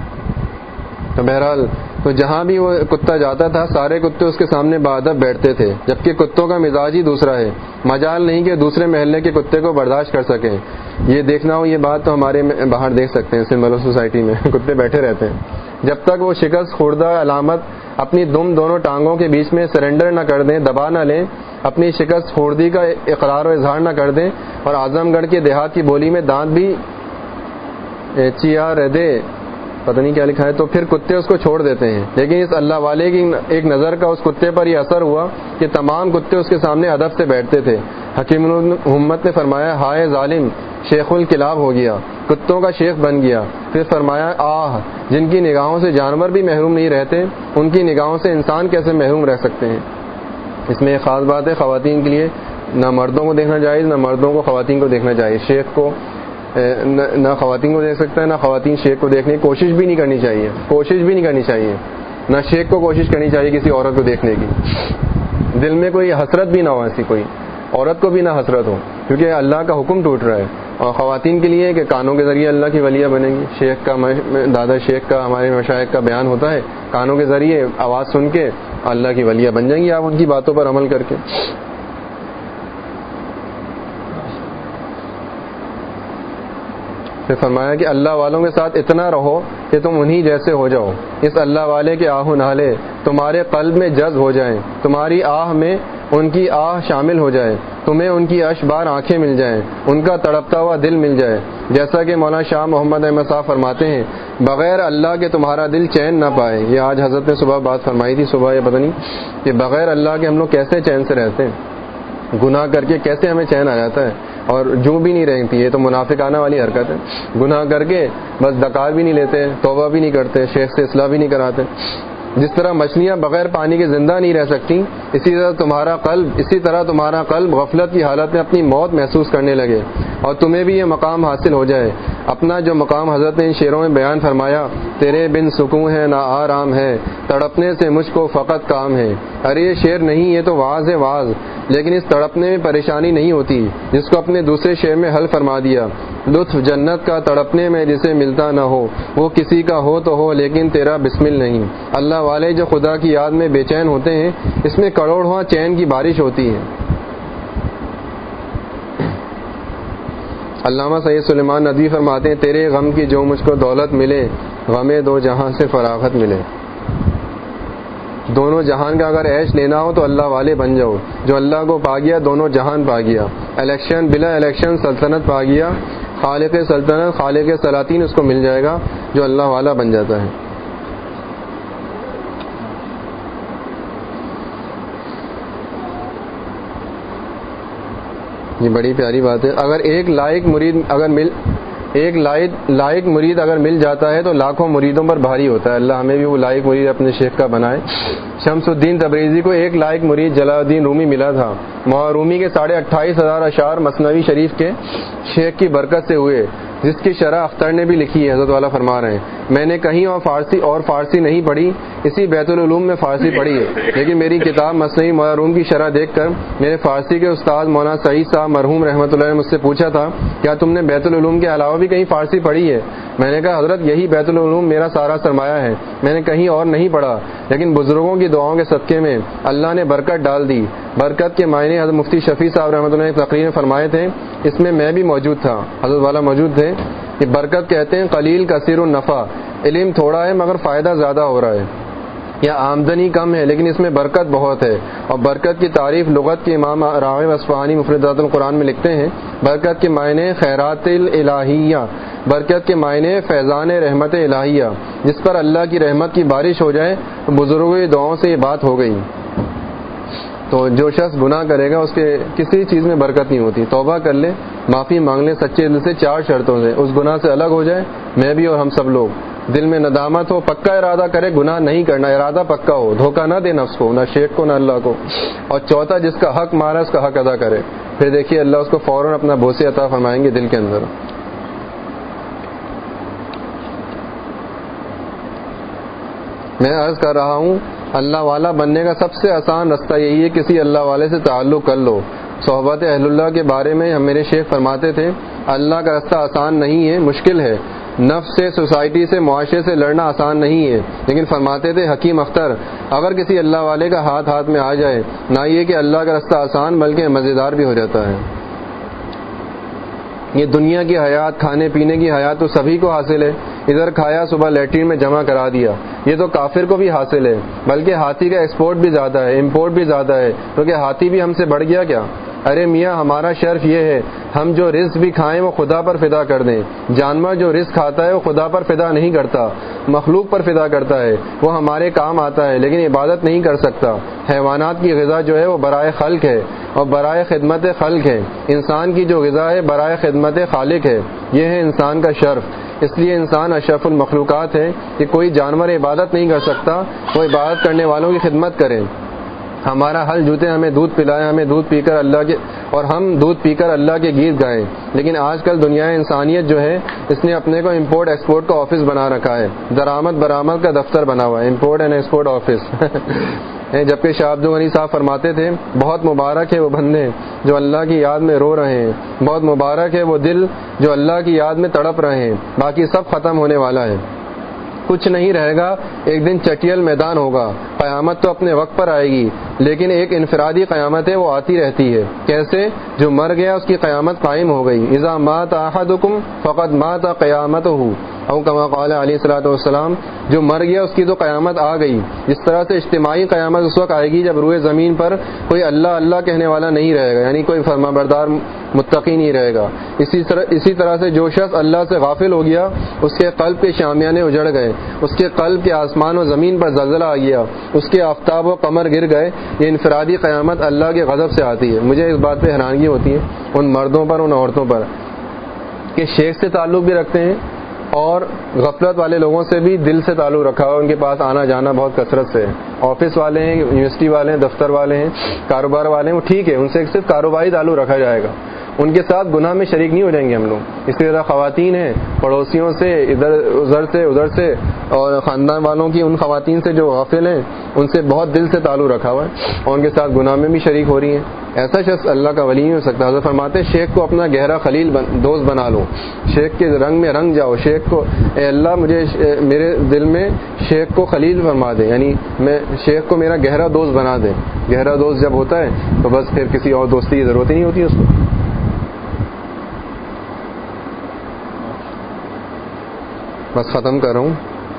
تو بہرحال تو جہاں بھی وہ کتا جاتا تھا سارے کتے اس کے سامنے بادب بیٹھتے تھے, جبکہ کتوں کا مزاج ہی دوسرا ہے. مجال نہیں کہ دوسرے محلے کے کتے کو برداشت کر سکیں. یہ دیکھنا ہو یہ بات تو ہمارے باہر دیکھ سکتے ہیں, سمبل سوسائٹی میں کتے بیٹھے رہتے ہیں. جب تک وہ شکست خوردہ علامت اپنی دم دونوں ٹانگوں کے بیچ میں سرنڈر نہ کر دیں, دبا نہ لیں, اپنی شکست خوردی کا اقرار و اظہار نہ کر دیں, اور اعظم گڑھ کے دیہات کی بولی میں دانت بھی چیا رہ دے, پتہ نہیں کیا لکھا ہے, تو پھر کتے اس کو چھوڑ دیتے ہیں. لیکن اس اللہ والے کی ایک نظر کا اس کتے پر یہ اثر ہوا کہ تمام کتے اس کے سامنے ادب سے بیٹھتے تھے. حکیم الامت نے فرمایا ہائے ظالم, شیخ الکلاب ہو گیا, کتوں کا شیخ بن گیا. پھر فرمایا آہ, جن کی نگاہوں سے جانور بھی محروم نہیں رہتے ان کی نگاہوں سے انسان کیسے محروم رہ سکتے ہیں. اس میں ایک خاص بات ہے خواتین کے لیے, نہ مردوں کو دیکھنا جائز نہ مردوں کو خواتین کو دیکھنا چاہیے. شیخ کو نہ خواتین کو دیکھ سکتا ہے نہ خواتین شیخ کو دیکھنے کی کوشش بھی نہیں کرنی چاہیے, کوشش بھی نہیں کرنی چاہیے. نہ شیخ کو کوشش کرنی چاہیے کسی عورت کو دیکھنے کی. دل میں کوئی حسرت بھی نہ ہو, ایسی کوئی عورت کو بھی نہ حسرت ہو, کیونکہ اللہ کا حکم ٹوٹ رہا ہے. اور خواتین کے لیے کہ کانوں کے ذریعے اللہ کی ولیہ بنے گی. شیخ کا دادا شیخ کا ہمارے مشائخ کا بیان ہوتا ہے, کانوں کے ذریعے آواز سن کے اللہ کی ولیہ بن جائیں گی آپ ان کی باتوں پر عمل کر کے. پھر فرمایا کہ اللہ والوں کے ساتھ اتنا رہو کہ تم انہی جیسے ہو جاؤ. اس اللہ والے کے آہ و نالے تمہارے قلب میں جذب ہو جائیں, تمہاری آہ میں ان کی آہ شامل ہو جائے, تمہیں ان کی اشبار آنکھیں مل جائیں, ان کا تڑپتا ہوا دل مل جائے. جیسا کہ مولانا شاہ محمد احمد صاحب فرماتے ہیں بغیر اللہ کے تمہارا دل چین نہ پائے. یہ آج حضرت نے صبح بات فرمائی تھی, صبح یہ پتہ نہیں کہ بغیر اللہ کے ہم لوگ کیسے چین سے رہتے ہیں, گناہ کر کے کیسے ہمیں چین آ جاتا ہے اور جو بھی نہیں رہتی. یہ تو منافقانہ والی حرکت ہے, گناہ کر کے بس دکار بھی نہیں لیتے, توبہ بھی نہیں کرتے, شیخ سے اصلاح بھی نہیں کراتے. جس طرح مچھلیاں بغیر پانی کے زندہ نہیں رہ سکتی، اسی طرح تمہارا قلب اسی طرح تمہارا قلب غفلت کی حالت میں اپنی موت محسوس کرنے لگے اور تمہیں بھی یہ مقام حاصل ہو جائے۔ اپنا جو مقام حضرت نے ان شعروں میں بیان فرمایا، تیرے بن سکون ہے نہ آرام ہے، تڑپنے سے مجھ کو فقط کام ہے۔ ارے یہ شعر نہیں، یہ تو واعظ ہے واعظ، لیکن اس تڑپنے میں پریشانی نہیں ہوتی، جس کو اپنے دوسرے شعر میں حل فرما دیا۔ لطف جنت کا تڑپنے میں جسے ملتا نہ ہو، وہ کسی کا ہو تو ہو لیکن تیرا بسمل نہیں۔ اللہ والے جو خدا کی یاد میں بے چین ہوتے ہیں، اس میں کروڑواں چین کی بارش ہوتی ہے۔ علامہ سید سلیمان ندوی فرماتے ہیں، تیرے غم کی جو مجھ کو دولت ملے، غم دو جہاں سے فراغت ملے۔ دونوں جہان کا اگر عیش لینا ہو تو اللہ والے بن جاؤ۔ جو اللہ کو پا گیا دونوں جہان پا گیا، الیکشن بلا الیکشن سلطنت پا گیا، خالق سلطنت خالق سلاطین اس کو مل جائے گا جو اللہ والا بن جاتا ہے۔ یہ بڑی پیاری بات ہے۔ اگر ایک لائق مرید اگر مل ایک لائق لائق مرید اگر مل جاتا ہے تو لاکھوں مریدوں پر بھاری ہوتا ہے۔ اللہ ہمیں بھی وہ لائق مرید اپنے شیخ کا بنائے۔ شمس الدین تبریزی کو ایک لائق مرید جلال الدین رومی ملا تھا۔ مولانا رومی کے ساڑھے اٹھائیس ہزار اشعار مثنوی شریف کے شیخ کی برکت سے ہوئے، جس کی شرح اختر نے بھی لکھی ہے۔ حضرت والا فرما رہے ہیں، میں نے کہیں اور فارسی اور فارسی نہیں پڑھی، اسی بیت العلوم میں فارسی پڑھی ہے، لیکن میری کتاب مثنوی مولانا روم کی شرح دیکھ کر میرے فارسی کے استاد مولانا سعید صاحب مرحوم رحمۃ اللہ نے مجھ سے پوچھا تھا، کیا تم نے بیت العلوم کے علاوہ بھی کہیں فارسی پڑھی ہے؟ میں نے کہا حضرت یہی بیت العلوم میرا سارا سرمایہ ہے، میں نے کہیں اور نہیں پڑھا، لیکن بزرگوں کی دعاؤں کے صدقے میں اللہ نے برکت ڈال دی۔ برکت کے معنی حضرت مفتی شفیع صاحب رحمۃ اللہ نے تقریر میں فرمائے تھے، اس میں میں بھی موجود تھا، حضرت والا موجود تھے۔ کہ برکت کہتے ہیں قلیل کثیر النفع، علم تھوڑا ہے مگر فائدہ زیادہ ہو رہا ہے، یا آمدنی کم ہے لیکن اس میں برکت بہت ہے۔ اور برکت کی تعریف لغت کے امام راغب اصفہانی مفردات القرآن میں لکھتے ہیں، برکت کے معنی خیرات الہیہ، برکت کے معنی فیضان رحمت الہیہ، جس پر اللہ کی رحمت کی بارش ہو جائے۔ تو بزرگوں کی دعاؤں سے یہ بات ہو گئی۔ تو جو شخص گناہ کرے گا اس کے کسی چیز میں برکت نہیں ہوتی، توبہ کر لے، معافی مانگ لے سچے دل سے، چار شرطوں سے، اس گناہ سے الگ ہو جائے، میں بھی اور ہم سب لوگ، دل میں ندامت ہو، پکا ارادہ کرے گناہ نہیں کرنا، ارادہ پکا ہو، دھوکہ نہ دے نفس کو، نہ شیخ کو نہ اللہ کو، اور چوتھا جس کا حق مارا اس کا حق ادا کرے، پھر دیکھیے اللہ اس کو فوراً اپنا بوسے عطا فرمائیں گے دل کے اندر۔ میں عرض کر رہا ہوں اللہ والا بننے کا سب سے آسان رستہ یہی ہے، کسی اللہ والے سے تعلق کر لو۔ صحبت اہل اللہ کے بارے میں ہم میرے شیخ فرماتے تھے، اللہ کا رستہ آسان نہیں ہے، مشکل ہے۔ نفس سے، سوسائٹی سے، معاشرے سے لڑنا آسان نہیں ہے، لیکن فرماتے تھے حکیم اختر، اگر کسی اللہ والے کا ہاتھ ہاتھ میں آ جائے، نہ یہ کہ اللہ کا رستہ آسان بلکہ مزیدار بھی ہو جاتا ہے۔ یہ دنیا کی حیات، کھانے پینے کی حیات تو سبھی کو حاصل ہے، ادھر کھایا صبح لیٹرین میں جمع کرا دیا، یہ تو کافر کو بھی حاصل ہے، بلکہ ہاتھی کا ایکسپورٹ بھی زیادہ ہے، امپورٹ بھی زیادہ ہے، کیونکہ ہاتھی بھی ہم سے بڑھ گیا کیا؟ ارے میاں ہمارا شرف یہ ہے ہم جو رزق بھی کھائیں وہ خدا پر فدا کر دیں۔ جانور جو رزق کھاتا ہے وہ خدا پر فدا نہیں کرتا، مخلوق پر فدا کرتا ہے، وہ ہمارے کام آتا ہے لیکن عبادت نہیں کر سکتا۔ حیوانات کی غذا جو ہے وہ برائے خلق ہے اور برائے خدمت خلق ہے، انسان کی جو غذا ہے برائے خدمت خالق ہے، یہ ہے انسان کا شرف۔ اس لیے انسان اشرف المخلوقات ہے کہ کوئی جانور عبادت نہیں کر سکتا، وہ عبادت کرنے والوں کی خدمت کرے۔ ہمارا حل جوتے ہمیں دودھ پلائے، ہمیں دودھ پی کر اللہ کے اور ہم دودھ پی کر اللہ کے گیت گائیں، لیکن آج کل دنیا انسانیت جو ہے اس نے اپنے کو امپورٹ ایکسپورٹ کا آفس بنا رکھا ہے، درآمد برآمد کا دفتر بنا ہوا ہے، امپورٹ اینڈ ایکسپورٹ آفس۔ جبکہ شاہ عبد الغنی صاحب فرماتے تھے بہت مبارک ہے وہ بندے جو اللہ کی یاد میں رو رہے ہیں، بہت مبارک ہے وہ دل جو اللہ کی یاد میں تڑپ رہے ہیں، باقی سب ختم ہونے والا ہے، کچھ نہیں رہے گا، ایک دن چٹیل میدان ہوگا، قیامت تو اپنے وقت پر آئے گی، لیکن ایک انفرادی قیامت ہے وہ آتی رہتی ہے۔ کیسے؟ جو مر گیا اس کی قیامت قائم ہو گئی، اذا مات احدکم فقد مات قیامتہ او کما قال علیہ الصلوۃ والسلام، جو مر گیا اس کی تو قیامت آ گئی۔ اس طرح سے اجتماعی قیامت اس وقت آئے گی جب روئے زمین پر کوئی اللہ اللہ کہنے والا نہیں رہے گا، یعنی کوئی فرما بردار متقی نہیں رہے گا۔ اسی طرح اسی طرح سے جو شخص اللہ سے غافل ہو گیا اس کے قلب کے شامیانے اجڑ گئے، اس کے قلب کے آسمان و زمین پر زلزلہ آ گیا، اس کے آفتاب و قمر گر گئے۔ یہ انفرادی قیامت اللہ کے غضب سے آتی ہے۔ مجھے اس بات پہ حیرانگی ہوتی ہے ان مردوں پر، ان عورتوں پر کہ شیخ سے تعلق بھی رکھتے ہیں، اور غفلت والے لوگوں سے بھی دل سے تعلق رکھا ہوا، ان کے پاس آنا جانا بہت کثرت سے ہے. آفس والے ہیں، یونیورسٹی والے ہیں، دفتر والے ہیں، کاروبار والے ہیں، وہ ٹھیک ہے، ان سے صرف کاروباری تعلق رکھا جائے گا، ان کے ساتھ گناہ میں شریک نہیں ہو جائیں گے ہم لوگ. اسی طرح خواتین ہیں، پڑوسیوں سے ادھر ادھر سے ادھر سے اور خاندان والوں کی ان خواتین سے جو غافل ہیں ان سے بہت دل سے تعلق رکھا ہوا ہے اور ان کے ساتھ گناہ میں بھی شریک ہو رہی ہیں. ایسا شخص اللہ کا ولی نہیں ہو سکتا. حضرت فرماتے ہیں شیخ کو اپنا گہرا خلیل بن دوست بنا لو، شیخ کے رنگ میں رنگ جاؤ، شیخ کو اے اللہ مجھے میرے دل میں شیخ کو خلیل فرما دے، یعنی میں شیخ کو میرا گہرا دوست بنا دے. گہرا دوست جب ہوتا ہے تو بس پھر کسی اور دوستی کی ضرورت ہی نہیں ہوتی اس کو. بس ختم کر رہا ہوں.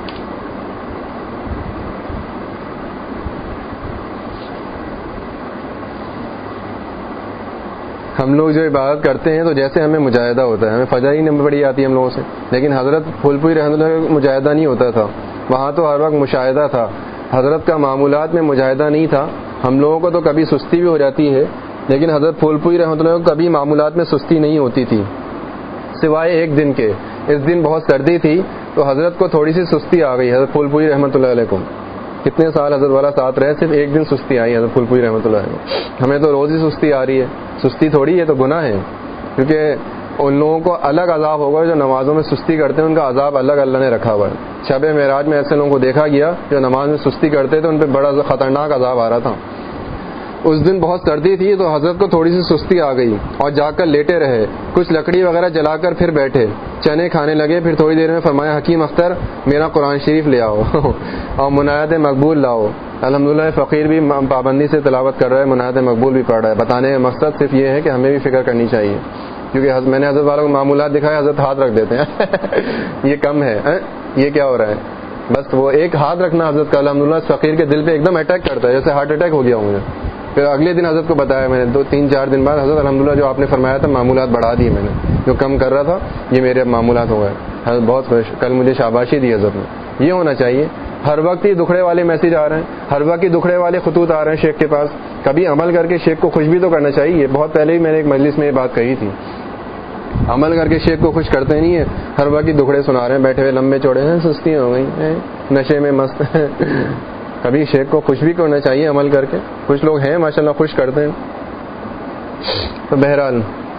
ہم لوگ جو عبادت کرتے ہیں تو جیسے ہمیں مجاہدہ ہوتا ہے، ہمیں فجر ہی نہیں پڑی آتی ہم لوگوں سے، لیکن حضرت پھول پوری رحمۃ اللہ کا مجاہدہ نہیں ہوتا تھا، وہاں تو ہر وقت مشاہدہ تھا. حضرت کا معمولات میں مجاہدہ نہیں تھا. ہم لوگوں کو تو کبھی سستی بھی ہو جاتی ہے، لیکن حضرت پھول پوری رحمۃ اللہ کو کبھی معمولات میں سستی نہیں ہوتی تھی سوائے ایک دن کے. اس دن بہت سردی تھی تو حضرت کو تھوڑی سی سستی آ گئی. حضرت پھول پوری رحمۃ اللہ علیہ کو کتنے سال حضرت والا ساتھ رہے، صرف ایک دن سستی آئی حضرت پھول پوری رحمۃ اللہ علیہ کو. ہمیں تو روز ہی سستی آ رہی ہے، سستی تھوڑی ہے تو گناہ ہے، کیونکہ ان لوگوں کو الگ عذاب ہوگا جو نمازوں میں سستی کرتے ہیں، ان کا عذاب الگ اللہ نے رکھا ہوا ہے. شب معراج میں ایسے لوگوں کو دیکھا گیا جو نماز میں سستی کرتے تھے، ان پہ بڑا خطرناک عذاب آ رہا تھا. اس دن بہت سردی تھی تو حضرت کو تھوڑی سی سستی آ گئی اور جا کر لیٹے رہے. کچھ لکڑی وغیرہ جلا کر پھر بیٹھے، چنے کھانے لگے. پھر تھوڑی دیر میں فرمایا حکیم اختر میرا قرآن شریف لے آؤ اور منایت مقبول لاؤ. الحمدللہ فقیر بھی پابندی سے تلاوت کر رہا ہے، منایت مقبول بھی پڑھ رہا ہے. بتانے کا مقصد صرف یہ ہے کہ ہمیں بھی فکر کرنی چاہیے، کیونکہ میں نے حضرت والوں کو معمولات دکھائے، حضرت ہاتھ رکھ دیتے ہیں یہ کم ہے، یہ کیا ہو رہا ہے. بس وہ ایک ہاتھ رکھنا حضرت کا الحمدللہ اس فقیر کے دل پہ ایک دم اٹیک کرتا ہے، جیسے ہارٹ اٹیک ہو گیا ہوں مجھے. پھر اگلے دن حضرت کو بتایا میں نے، دو تین چار دن بعد، حضرت الحمدللہ جو آپ نے فرمایا تھا معمولات بڑھا دیے میں نے، جو کم کر رہا تھا یہ میرے اب معمولات ہو گئے. حضرت بہت خوش، کل مجھے شاباشی دی حضرت نے. یہ ہونا چاہیے. ہر وقت ہی دکھڑے والے میسج آ رہے ہیں، ہر وقت ہی دکھڑے والے خطوط آ رہے ہیں شیخ کے پاس. کبھی عمل کر کے شیخ کو خوش بھی تو کرنا چاہیے. بہت پہلے ہی میں نے ایک مجلس میں یہ بات کہی تھی، عمل کر کے شیخ کو خوش کرتے نہیں ہے، ہر وقت ہی دکھڑے سنا رہے ہیں، بیٹھے ہوئے لمبے چوڑے ہیں، سستی ہو گئی ہیں، نشے میں مست ہیں. کبھی شیخ کو خوش بھی کرنا چاہیے عمل کر کے. کچھ لوگ ہیں ماشاءاللہ خوش کرتے ہیں. تو بہرحال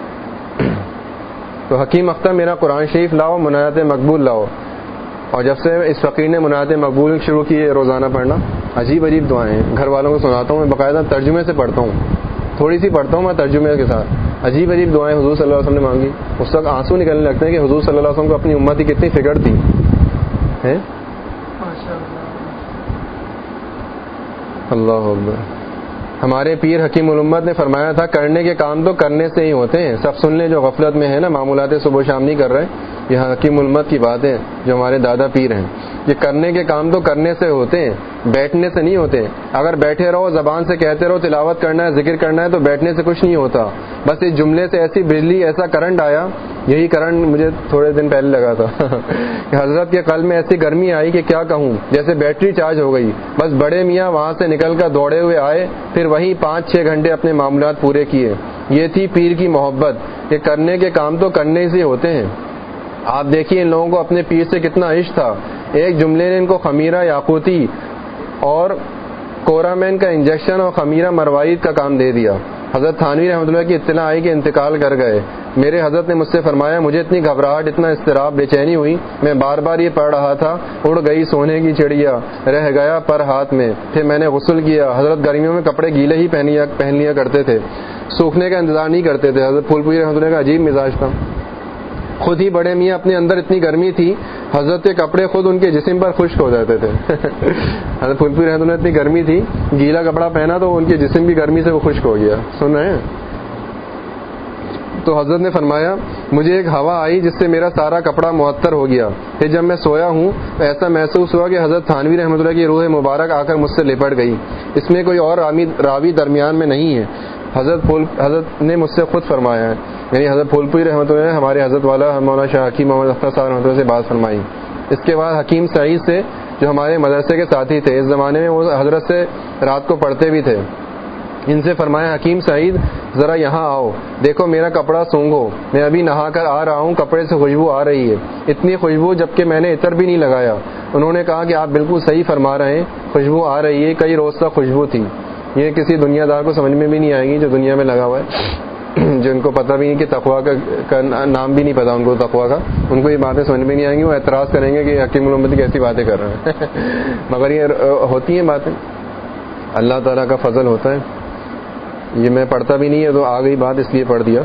تو حکیم اختر میرا قرآن شریف لاؤ، منایت مقبول لاؤ. اور جب سے اس فقیر نے منایت مقبول شروع کی ہے روزانہ پڑھنا، عجیب عجیب دعائیں گھر والوں کو سناتا ہوں میں، باقاعدہ ترجمے سے پڑھتا ہوں، تھوڑی سی پڑھتا ہوں میں ترجمے کے ساتھ. عجیب عجیب دعائیں حضور صلی اللہ علیہ وسلم نے مانگی. اس وقت آنسو نکلنے لگتے ہیں کہ حضور صلی اللہ علیہ وسلم کو اپنی امت کی کتنی فکر تھی. اللہ اکبر. ہمارے پیر حکیم الامت نے فرمایا تھا کرنے کے کام تو کرنے سے ہی ہوتے ہیں. سب سن لیں جو غفلت میں ہے نا، معمولات صبح شام نہیں کر رہے، یہ حکیم الامت کی بات ہے جو ہمارے دادا پیر ہیں. یہ کرنے کے کام تو کرنے سے ہوتے ہیں، بیٹھنے سے نہیں ہوتے. اگر بیٹھے رہو زبان سے کہتے رہو تلاوت کرنا ہے ذکر کرنا ہے تو بیٹھنے سے کچھ نہیں ہوتا. بس اس جملے سے ایسی بجلی ایسا کرنٹ آیا، یہی کرنٹ مجھے تھوڑے دن پہلے لگا تھا کہ حضرت کے قلب میں ایسی گرمی آئی کہ کیا کہوں، جیسے بیٹری چارج ہو گئی. بس بڑے میاں وہاں سے نکل کر دوڑے ہوئے آئے، پھر وہیں پانچ چھ گھنٹے اپنے معاملات پورے کیے. یہ تھی پیر کی محبت کہ کرنے کے کام تو کرنے سے ہوتے ہیں. آپ دیکھیے ان لوگوں کو اپنے پیر سے کتنا عشق تھا. ایک جملے نے ان کو خمیرہ یاقوتی اور کورامین کا انجیکشن اور خمیرہ مروائید کا کام دے دیا. حضرت تھانوی رحمۃ اللہ کی اطلاع آئی کہ انتقال کر گئے. میرے حضرت نے مجھ سے فرمایا مجھے اتنی گھبراہٹ، اتنا اضطراب، بے چینی ہوئی، میں بار بار یہ پڑھ رہا تھا اڑ گئی سونے کی چڑیا، رہ گیا پر ہاتھ میں. پھر میں نے غسل کیا. حضرت گرمیوں میں کپڑے گیلے ہی پہن لیا کرتے تھے، سوکھنے کا انتظار نہیں کرتے تھے. حضرت پھول پوری رحمۃ اللہ کا عجیب مزاج تھا. خود ہی بڑے میاں اپنے اندر اتنی گرمی تھی، حضرت کے کپڑے خود ان کے جسم پر خشک ہو جاتے تھے. حضرت پھول پوری رحمۃ اللہ اتنی گرمی تھی، گیلا کپڑا پہنا تو ان کے جسم کی گرمی سے وہ خشک ہو گیا. سن رہے ہیں؟ تو حضرت نے فرمایا مجھے ایک ہوا آئی جس سے میرا سارا کپڑا معطر ہو گیا. پھر جب میں سویا ہوں تو ایسا محسوس ہوا کہ حضرت تھانوی رحمۃ اللہ کی روح مبارک آ کر مجھ سے لپٹ گئی. اس میں کوئی اور راوی درمیان میں نہیں ہے. حضرت پھول حضرت نے مجھ سے خود فرمایا ہے، یعنی حضرت پھول پوری رحمۃ اللہ نے ہمارے حضرت والا مولانا شاہ حکیم محمد اختر صاحب رحمۃ اللہ سے بات فرمائی. اس کے بعد حکیم سعید سے جو ہمارے مدرسے کے ساتھی تھے، اس زمانے میں وہ حضرت سے رات کو پڑھتے بھی تھے، ان سے فرمایا حکیم سعید ذرا یہاں آؤ، دیکھو میرا کپڑا سونگھو، میں ابھی نہا کر آ رہا ہوں، کپڑے سے خوشبو آ رہی ہے، اتنی خوشبو جبکہ میں نے عطر بھی نہیں لگایا۔ انہوں نے کہا کہ آپ بالکل صحیح فرما رہے ہیں، خوشبو آ رہی ہے، کئی روز تک خوشبو تھی۔ یہ کسی دنیا دار کو سمجھ میں بھی نہیں آئے گی جو دنیا میں لگا ہوا ہے، جن کو پتہ بھی نہیں کہ تقویٰ کا نام بھی نہیں پتا ان کو تقویٰ کا، ان کو یہ باتیں سمجھ میں نہیں آئیں گی، وہ اعتراض کریں گے کہ حکیم الامت کیسی باتیں کر رہے ہیں مگر یہ ہوتی ہیں باتیں، اللہ تعالیٰ کا فضل ہوتا ہے۔ یہ میں پڑھتا بھی نہیں ہے تو آ گئی بات، اس لیے پڑھ دیا۔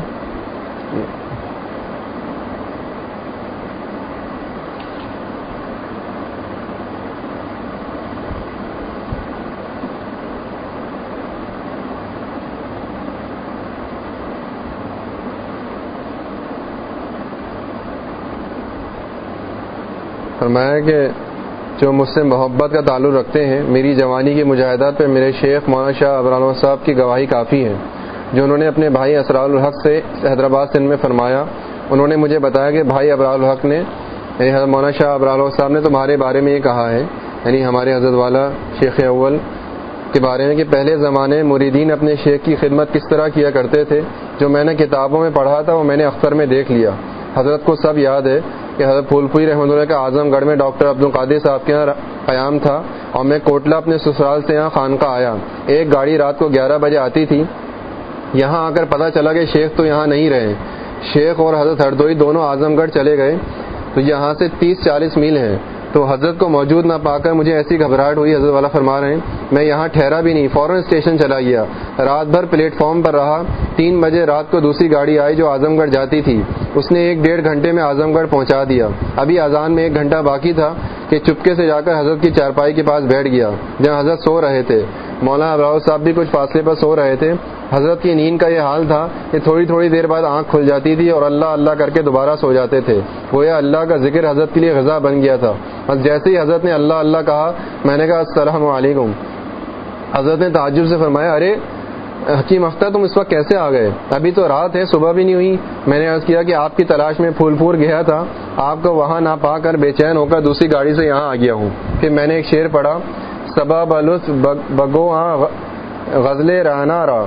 فرمایا کہ جو مجھ سے محبت کا تعلق رکھتے ہیں، میری جوانی کی مجاہدات پہ میرے شیخ مولانا شاہ ابرال صاحب کی گواہی کافی ہے، جو انہوں نے اپنے بھائی اسرار الحق سے حیدرآباد سندھ میں فرمایا۔ انہوں نے مجھے بتایا کہ بھائی ابرال الحق نے، یعنی حضرت مولانا شاہ ابرال صاحب نے تمہارے بارے میں یہ کہا ہے، یعنی ہمارے حضرت والا شیخ اول کے بارے میں، کہ پہلے زمانے مریدین اپنے شیخ کی خدمت کس طرح کیا کرتے تھے، جو میں نے کتابوں میں پڑھا تھا وہ میں نے اختر میں دیکھ لیا۔ حضرت کو سب یاد ہے کہ حضرت پھول پوری رحمۃ اللہ کا اعظم گڑھ میں ڈاکٹر عبد القادر صاحب کے یہاں قیام تھا، اور میں کوٹلہ اپنے سسرال سے یہاں خانقاہ آیا۔ ایک گاڑی رات کو گیارہ بجے آتی تھی، یہاں آ کر پتہ چلا کہ شیخ تو یہاں نہیں رہے۔ شیخ اور حضرت ہردوئی دونوں اعظم گڑھ چلے گئے، تو یہاں سے تیس چالیس میل ہے، تو حضرت کو موجود نہ پا کر مجھے ایسی گھبراہٹ ہوئی، حضرت والا فرما رہے ہیں میں یہاں ٹھہرا بھی نہیں، فوراً اسٹیشن چلا گیا، رات بھر پلیٹ فارم پر رہا۔ تین بجے رات کو دوسری گاڑی آئی جو اعظم گڑھ جاتی تھی، اس نے ایک ڈیڑھ گھنٹے میں اعظم گڑھ پہنچا دیا۔ ابھی اذان میں ایک گھنٹہ باقی تھا کہ چپکے سے جا کر حضرت کی چارپائی کے پاس بیٹھ گیا جہاں حضرت سو رہے تھے۔ مولانا ابراؤ صاحب بھی کچھ فاصلے پر سو رہے تھے۔ حضرت کی نیند کا یہ حال تھا کہ تھوڑی تھوڑی دیر بعد آنکھ کھل جاتی تھی اور اللہ اللہ کر کے دوبارہ سو جاتے تھے، گویا اللہ کا ذکر حضرت کے لیے غذا بن گیا تھا۔ بس جیسے ہی حضرت نے اللہ اللہ کہا، میں نے کہا السلام علیکم۔ حضرت نے تعجب سے فرمایا، ارے حکیم اختر تم اس وقت کیسے آ گئے؟ ابھی تو رات ہے، صبح بھی نہیں ہوئی۔ میں نے عرض کیا کہ آپ کی تلاش میں پھول پور گیا تھا، آپ کو وہاں نہ پا کر بے چین ہو کر دوسری گاڑی سے یہاں آ گیا ہوں۔ پھر میں نے ایک شعر پڑھا، صبا بلس بگو غزل رانا را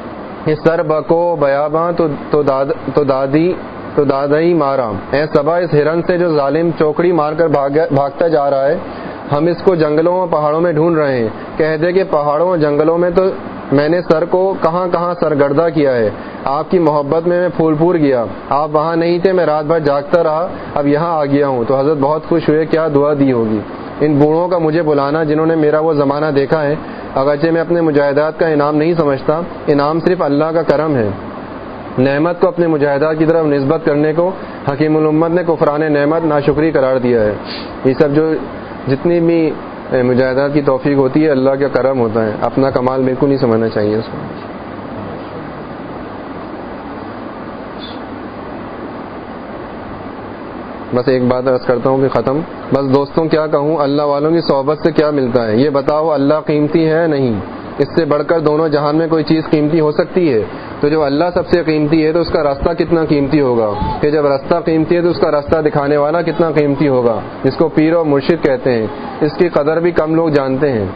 سر بکو بیاباں تو دادی تو دادئی مارا۔ اے صبا، اس ہرن سے جو ظالم چوکڑی مار کر بھاگتا جا رہا ہے، ہم اس کو جنگلوں اور پہاڑوں میں ڈھونڈ رہے ہیں۔ کہہ دے کہ پہاڑوں اور جنگلوں میں تو میں نے سر کو کہاں کہاں سرگردہ کیا ہے۔ آپ کی محبت میں میں پھول پور گیا، آپ وہاں نہیں تھے، میں رات بھر جاگتا رہا، اب یہاں آ گیا ہوں۔ تو حضرت بہت خوش ہوئے، کیا دعا دی ہوگی۔ ان بوڑھوں کا مجھے بلانا جنہوں نے میرا وہ زمانہ دیکھا ہے، اگرچہ میں اپنے مجاہدات کا انعام نہیں سمجھتا، انعام صرف اللہ کا کرم ہے۔ نعمت کو اپنے مجاہدات کی طرف نسبت کرنے کو حکیم الامت نے کفران نعمت، ناشکری قرار دیا ہے۔ یہ سب جو جتنی بھی مجاہدات کی توفیق ہوتی ہے اللہ کا کرم ہوتا ہے، اپنا کمال بالکل نہیں سمجھنا چاہیے اس کو۔ بس ایک بات عرض کرتا ہوں کہ ختم، بس دوستوں کیا کہوں، اللہ والوں کی صحبت سے کیا ملتا ہے یہ بتاؤ، اللہ قیمتی ہے نہیں؟ اس سے بڑھ کر دونوں جہان میں کوئی چیز قیمتی ہو سکتی ہے؟ تو جو اللہ سب سے قیمتی ہے تو اس کا راستہ کتنا قیمتی ہوگا، کہ جب راستہ قیمتی ہے تو اس کا راستہ دکھانے والا کتنا قیمتی ہوگا، جس کو پیر اور مرشد کہتے ہیں۔ اس کی قدر بھی کم لوگ جانتے ہیں۔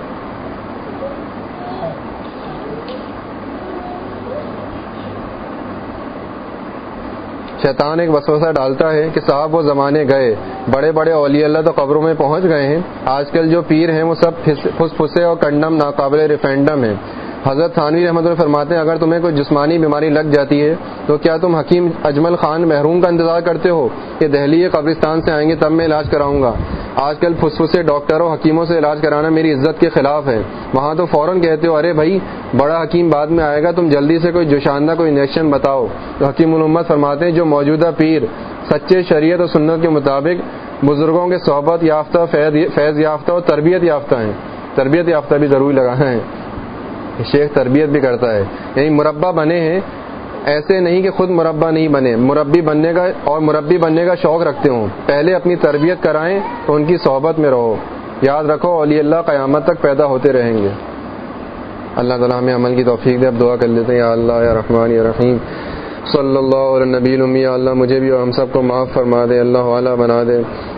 شیطان ایک وسوسہ ڈالتا ہے کہ صاحب وہ زمانے گئے، بڑے بڑے اولیاء اللہ تو قبروں میں پہنچ گئے ہیں، آج کل جو پیر ہیں وہ سب پھس پھسے اور کنڈم ناقابل ریفرینڈم ہیں۔ حضرت تھانوی رحمۃ اللہ فرماتے ہیں اگر تمہیں کوئی جسمانی بیماری لگ جاتی ہے تو کیا تم حکیم اجمل خان محروم کا انتظار کرتے ہو کہ دہلی قبرستان سے آئیں گے تب میں علاج کراؤں گا؟ آج کل پھسپھسے ڈاکٹروں حکیموں سے علاج کرانا میری عزت کے خلاف ہے۔ وہاں تو فوراً کہتے ہو ارے بھائی بڑا حکیم بعد میں آئے گا، تم جلدی سے کوئی جوشاندہ کوئی انجیکشن بتاؤ۔ تو حکیم الامت فرماتے ہیں جو موجودہ پیر سچے شریعت اور سنت کے مطابق بزرگوں کے صحبت یافتہ، فیض یافتہ اور تربیت یافتہ ہیں۔ تربیت یافتہ بھی ضروری لگانا ہے، شیخ تربیت بھی کرتا ہے، یعنی مربع بنے ہیں، ایسے نہیں کہ خود مربع نہیں بنے، مربی بننے کا اور مربی بننے کا شوق رکھتے ہوں، پہلے اپنی تربیت کرائیں تو ان کی صحبت میں رہو۔ یاد رکھو اولیاء اللہ قیامت تک پیدا ہوتے رہیں گے۔ اللہ تعالیٰ ہمیں عمل کی توفیق دے۔ اب دعا کر لیتے ہیں، یا اللہ یا رحمان یا رحیم صلی اللہ علیہ نبی الامی، اللہ مجھے بھی اور ہم سب کو معاف فرما دے، اللہ والا بنا دے۔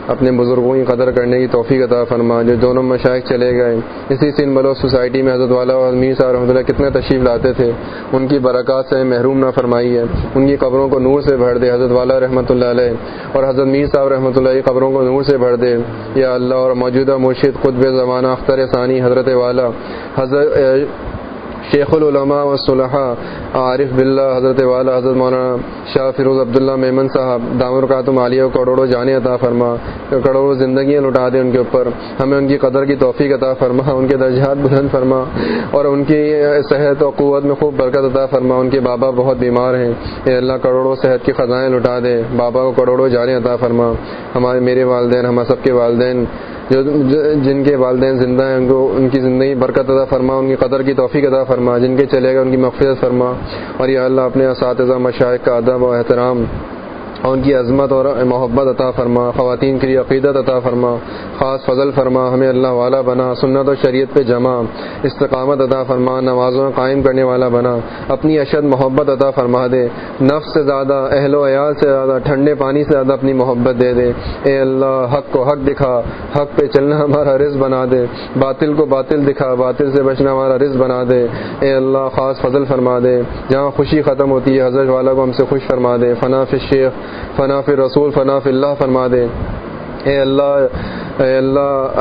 اپنے بزرگوں کی قدر کرنے کی توفیق عطا فرما. جو دونوں مشائخ چلے گئے اسی سن بلوچ سوسائٹی میں حضرت والا اور میر صاحب رحمۃ اللہ کتنے تشریف لاتے تھے, ان کی برکات سے محروم نہ فرمائی ہے. ان کی قبروں کو نور سے بھر دے. حضرت والا رحمۃ اللہ علیہ اور حضرت میر صاحب رحمۃ اللہ کی قبروں کو نور سے بھر دے یا اللہ. اور موجودہ مرشد قطب زمانہ اختر ثانی حضرت والا حضرت شیخ العلماء والصلحاء عارف باللہ حضرت والا حضرت مولانا شاہ فیروز عبداللہ میمن صاحب دامت برکاتہم عالیہ کو کروڑوں جانے عطا فرما, کروڑوں زندگیاں لٹا دے ان کے اوپر. ہمیں ان کی قدر کی توفیق عطا فرما, ان کے درجات بلند فرما اور ان کی صحت و قوت میں خوب برکت عطا فرما. ان کے بابا بہت بیمار ہیں, اے اللہ کروڑوں صحت کی خزائیں لٹا دے, بابا کو کروڑوں جانے عطا فرما. ہمارے میرے والدین, ہم سب کے والدین جو جن کے والدین زندہ ہیں ان کو ان کی زندگی برکت عطا فرما, ان کی قدر کی توفیق عطا فرما. جن کے چلے گئے ان کی مغفرت فرما. اور یا اللہ اپنے اساتذہ مشائخ کا ادب و احترام اور ان کی عظمت اور محبت عطا فرما. خواتین کے لیے عقیدت عطا فرما, خاص فضل فرما. ہمیں اللہ والا بنا, سنت و شریعت پہ جمع, استقامت عطا فرما, نمازوں قائم کرنے والا بنا. اپنی اشد محبت عطا فرما دے, نفس سے زیادہ, اہل و عیال سے زیادہ, ٹھنڈے پانی سے زیادہ اپنی محبت دے دے. اے اللہ حق کو حق دکھا, حق پہ چلنا ہمارا رزق بنا دے. باطل کو باطل دکھا, باطل سے بچنا ہمارا رزق بنا دے. اے اللہ خاص فضل فرما دے. جہاں خوشی ختم ہوتی ہے حضرت والا کو ہم سے خوش فرما دے. فنا فی الشیخ, فنا فی رسول, فنا فی اللہ فرما دے. اے اللہ اے اللہ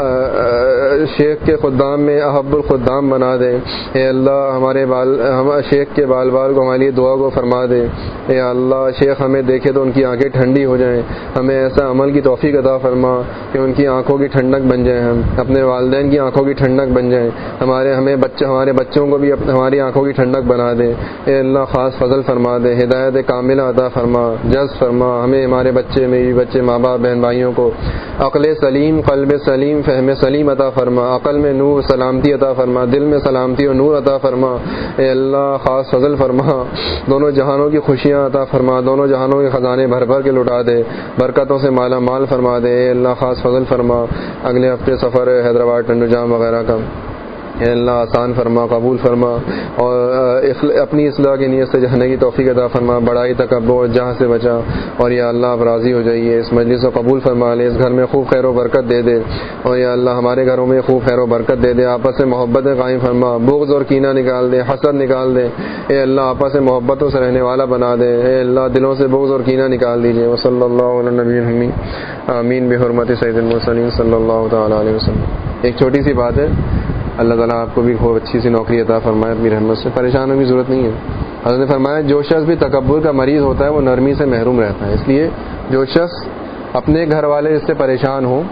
شیخ کے خدام میں احب الخدام بنا دے. اے اللہ ہمارے بال ہم شیخ کے بال بال کو ہمارے لیے دعا کو فرما دے. اے اللہ شیخ ہمیں دیکھے تو ان کی آنکھیں ٹھنڈی ہو جائیں. ہمیں ایسا عمل کی توفیق عطا فرما کہ ان کی آنکھوں کی ٹھنڈک بن جائیں, ہم اپنے والدین کی آنکھوں کی ٹھنڈک بن جائیں. ہمارے ہمیں بچے ہمارے بچوں کو بھی ہماری آنکھوں کی ٹھنڈک بنا دے. اے اللہ خاص فضل فرما دے, ہدایت کاملہ عطا فرما, جذب فرما. ہمیں ہمارے بچے, میری بچے, ماں باپ, بہن بھائیوں کو عقل سلیم, قلب سلیم, فہم سلیم عطا فرما. عقل میں نور, سلامتی عطا فرما. دل میں سلامتی اور نور عطا فرما. اے اللہ خاص فضل فرما. دونوں جہانوں کی خوشیاں عطا فرما, دونوں جہانوں کے خزانے بھر بھر کے لٹا دے, برکتوں سے مالا مال فرما دے. اے اللہ خاص فضل فرما. اگلے ہفتے سفر ہے حیدرآباد ٹنڈو جام وغیرہ کا, اے اللہ آسان فرما, قبول فرما اور اپنی اصلاح کی نیت سے جانے کی توفیق عطا فرما. بڑائی تکبر جہاں سے بچا. اور یا اللہ آپ راضی ہو جائیے, اس مجلس کو قبول فرما لے, اس گھر میں خوب خیر و برکت دے دے. اور یا اللہ ہمارے گھروں میں خوب خیر و برکت دے دے. آپس میں محبت قائم فرما, بغض اور کینہ نکال دے, حسد نکال دے. اے اللہ آپس میں محبتوں سے رہنے والا بنا دے. اے اللہ دلوں سے بغض اور کینہ نکال دیجیے. وصلی اللہ علی نبی الحمی آمین بحرمت سید المرسلین صلی اللہ تعالیٰ علیہ وسلم. ایک چھوٹی سی بات ہے, اللہ تعالیٰ آپ کو بھی خوب اچھی سی نوکری عطا فرمائے اپنی رحمت سے. پریشان ہونے کی ضرورت نہیں ہے. حضرت نے فرمایا جو شخص بھی تکبر کا مریض ہوتا ہے وہ نرمی سے محروم رہتا ہے. اس لیے جو شخص اپنے گھر والے اس سے پریشان ہو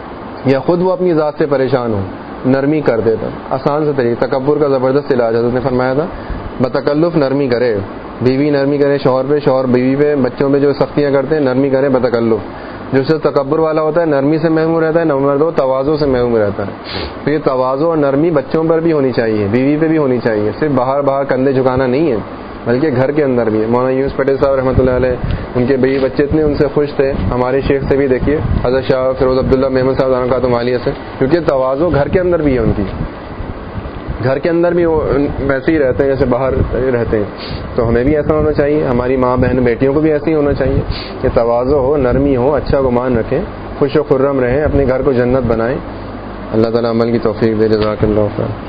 یا خود وہ اپنی ذات سے پریشان ہو, نرمی کر دیتا. آسان سے طریقہ, تکبر کا زبردست علاج حضرت نے فرمایا تھا, بتکلف نرمی کرے. بیوی نرمی کرے شوہر پہ, شوہر بیوی پہ, بچوں پہ جو سختیاں کرتے ہیں نرمی کرے بتکلف. جو شخص تکبر والا ہوتا ہے نرمی سے محروم رہتا ہے. نمبر دو تواضع سے محروم رہتا ہے. تو یہ تواضع اور نرمی بچوں پر بھی ہونی چاہیے, بیوی پہ بھی ہونی چاہیے. صرف باہر باہر کندھے جھکانا نہیں ہے بلکہ گھر کے اندر بھی. مولانا یونس پٹیل صاحب رحمۃ اللہ علیہ, ان کے بیوی بچے اتنے ان سے خوش تھے. ہمارے شیخ سے بھی دیکھیے, حضرت شاہ فیروز عبداللہ میمن صاحب دامت برکاتہم عالیہ سے, کیونکہ تواضع گھر کے اندر بھی ہے ان کی. گھر کے اندر بھی وہ ویسے ہی رہتے ہیں جیسے باہر رہتے ہیں. تو ہمیں بھی ایسا ہونا چاہیے, ہماری ماں بہن بیٹیوں کو بھی ایسے ہی ہونا چاہیے کہ تواضع ہو, نرمی ہو, اچھا گمان رکھیں, خوش و خرم رہیں, اپنے گھر کو جنت بنائیں. اللہ تعالیٰ عمل کی توفیق دے. جزاک اللہ خیر.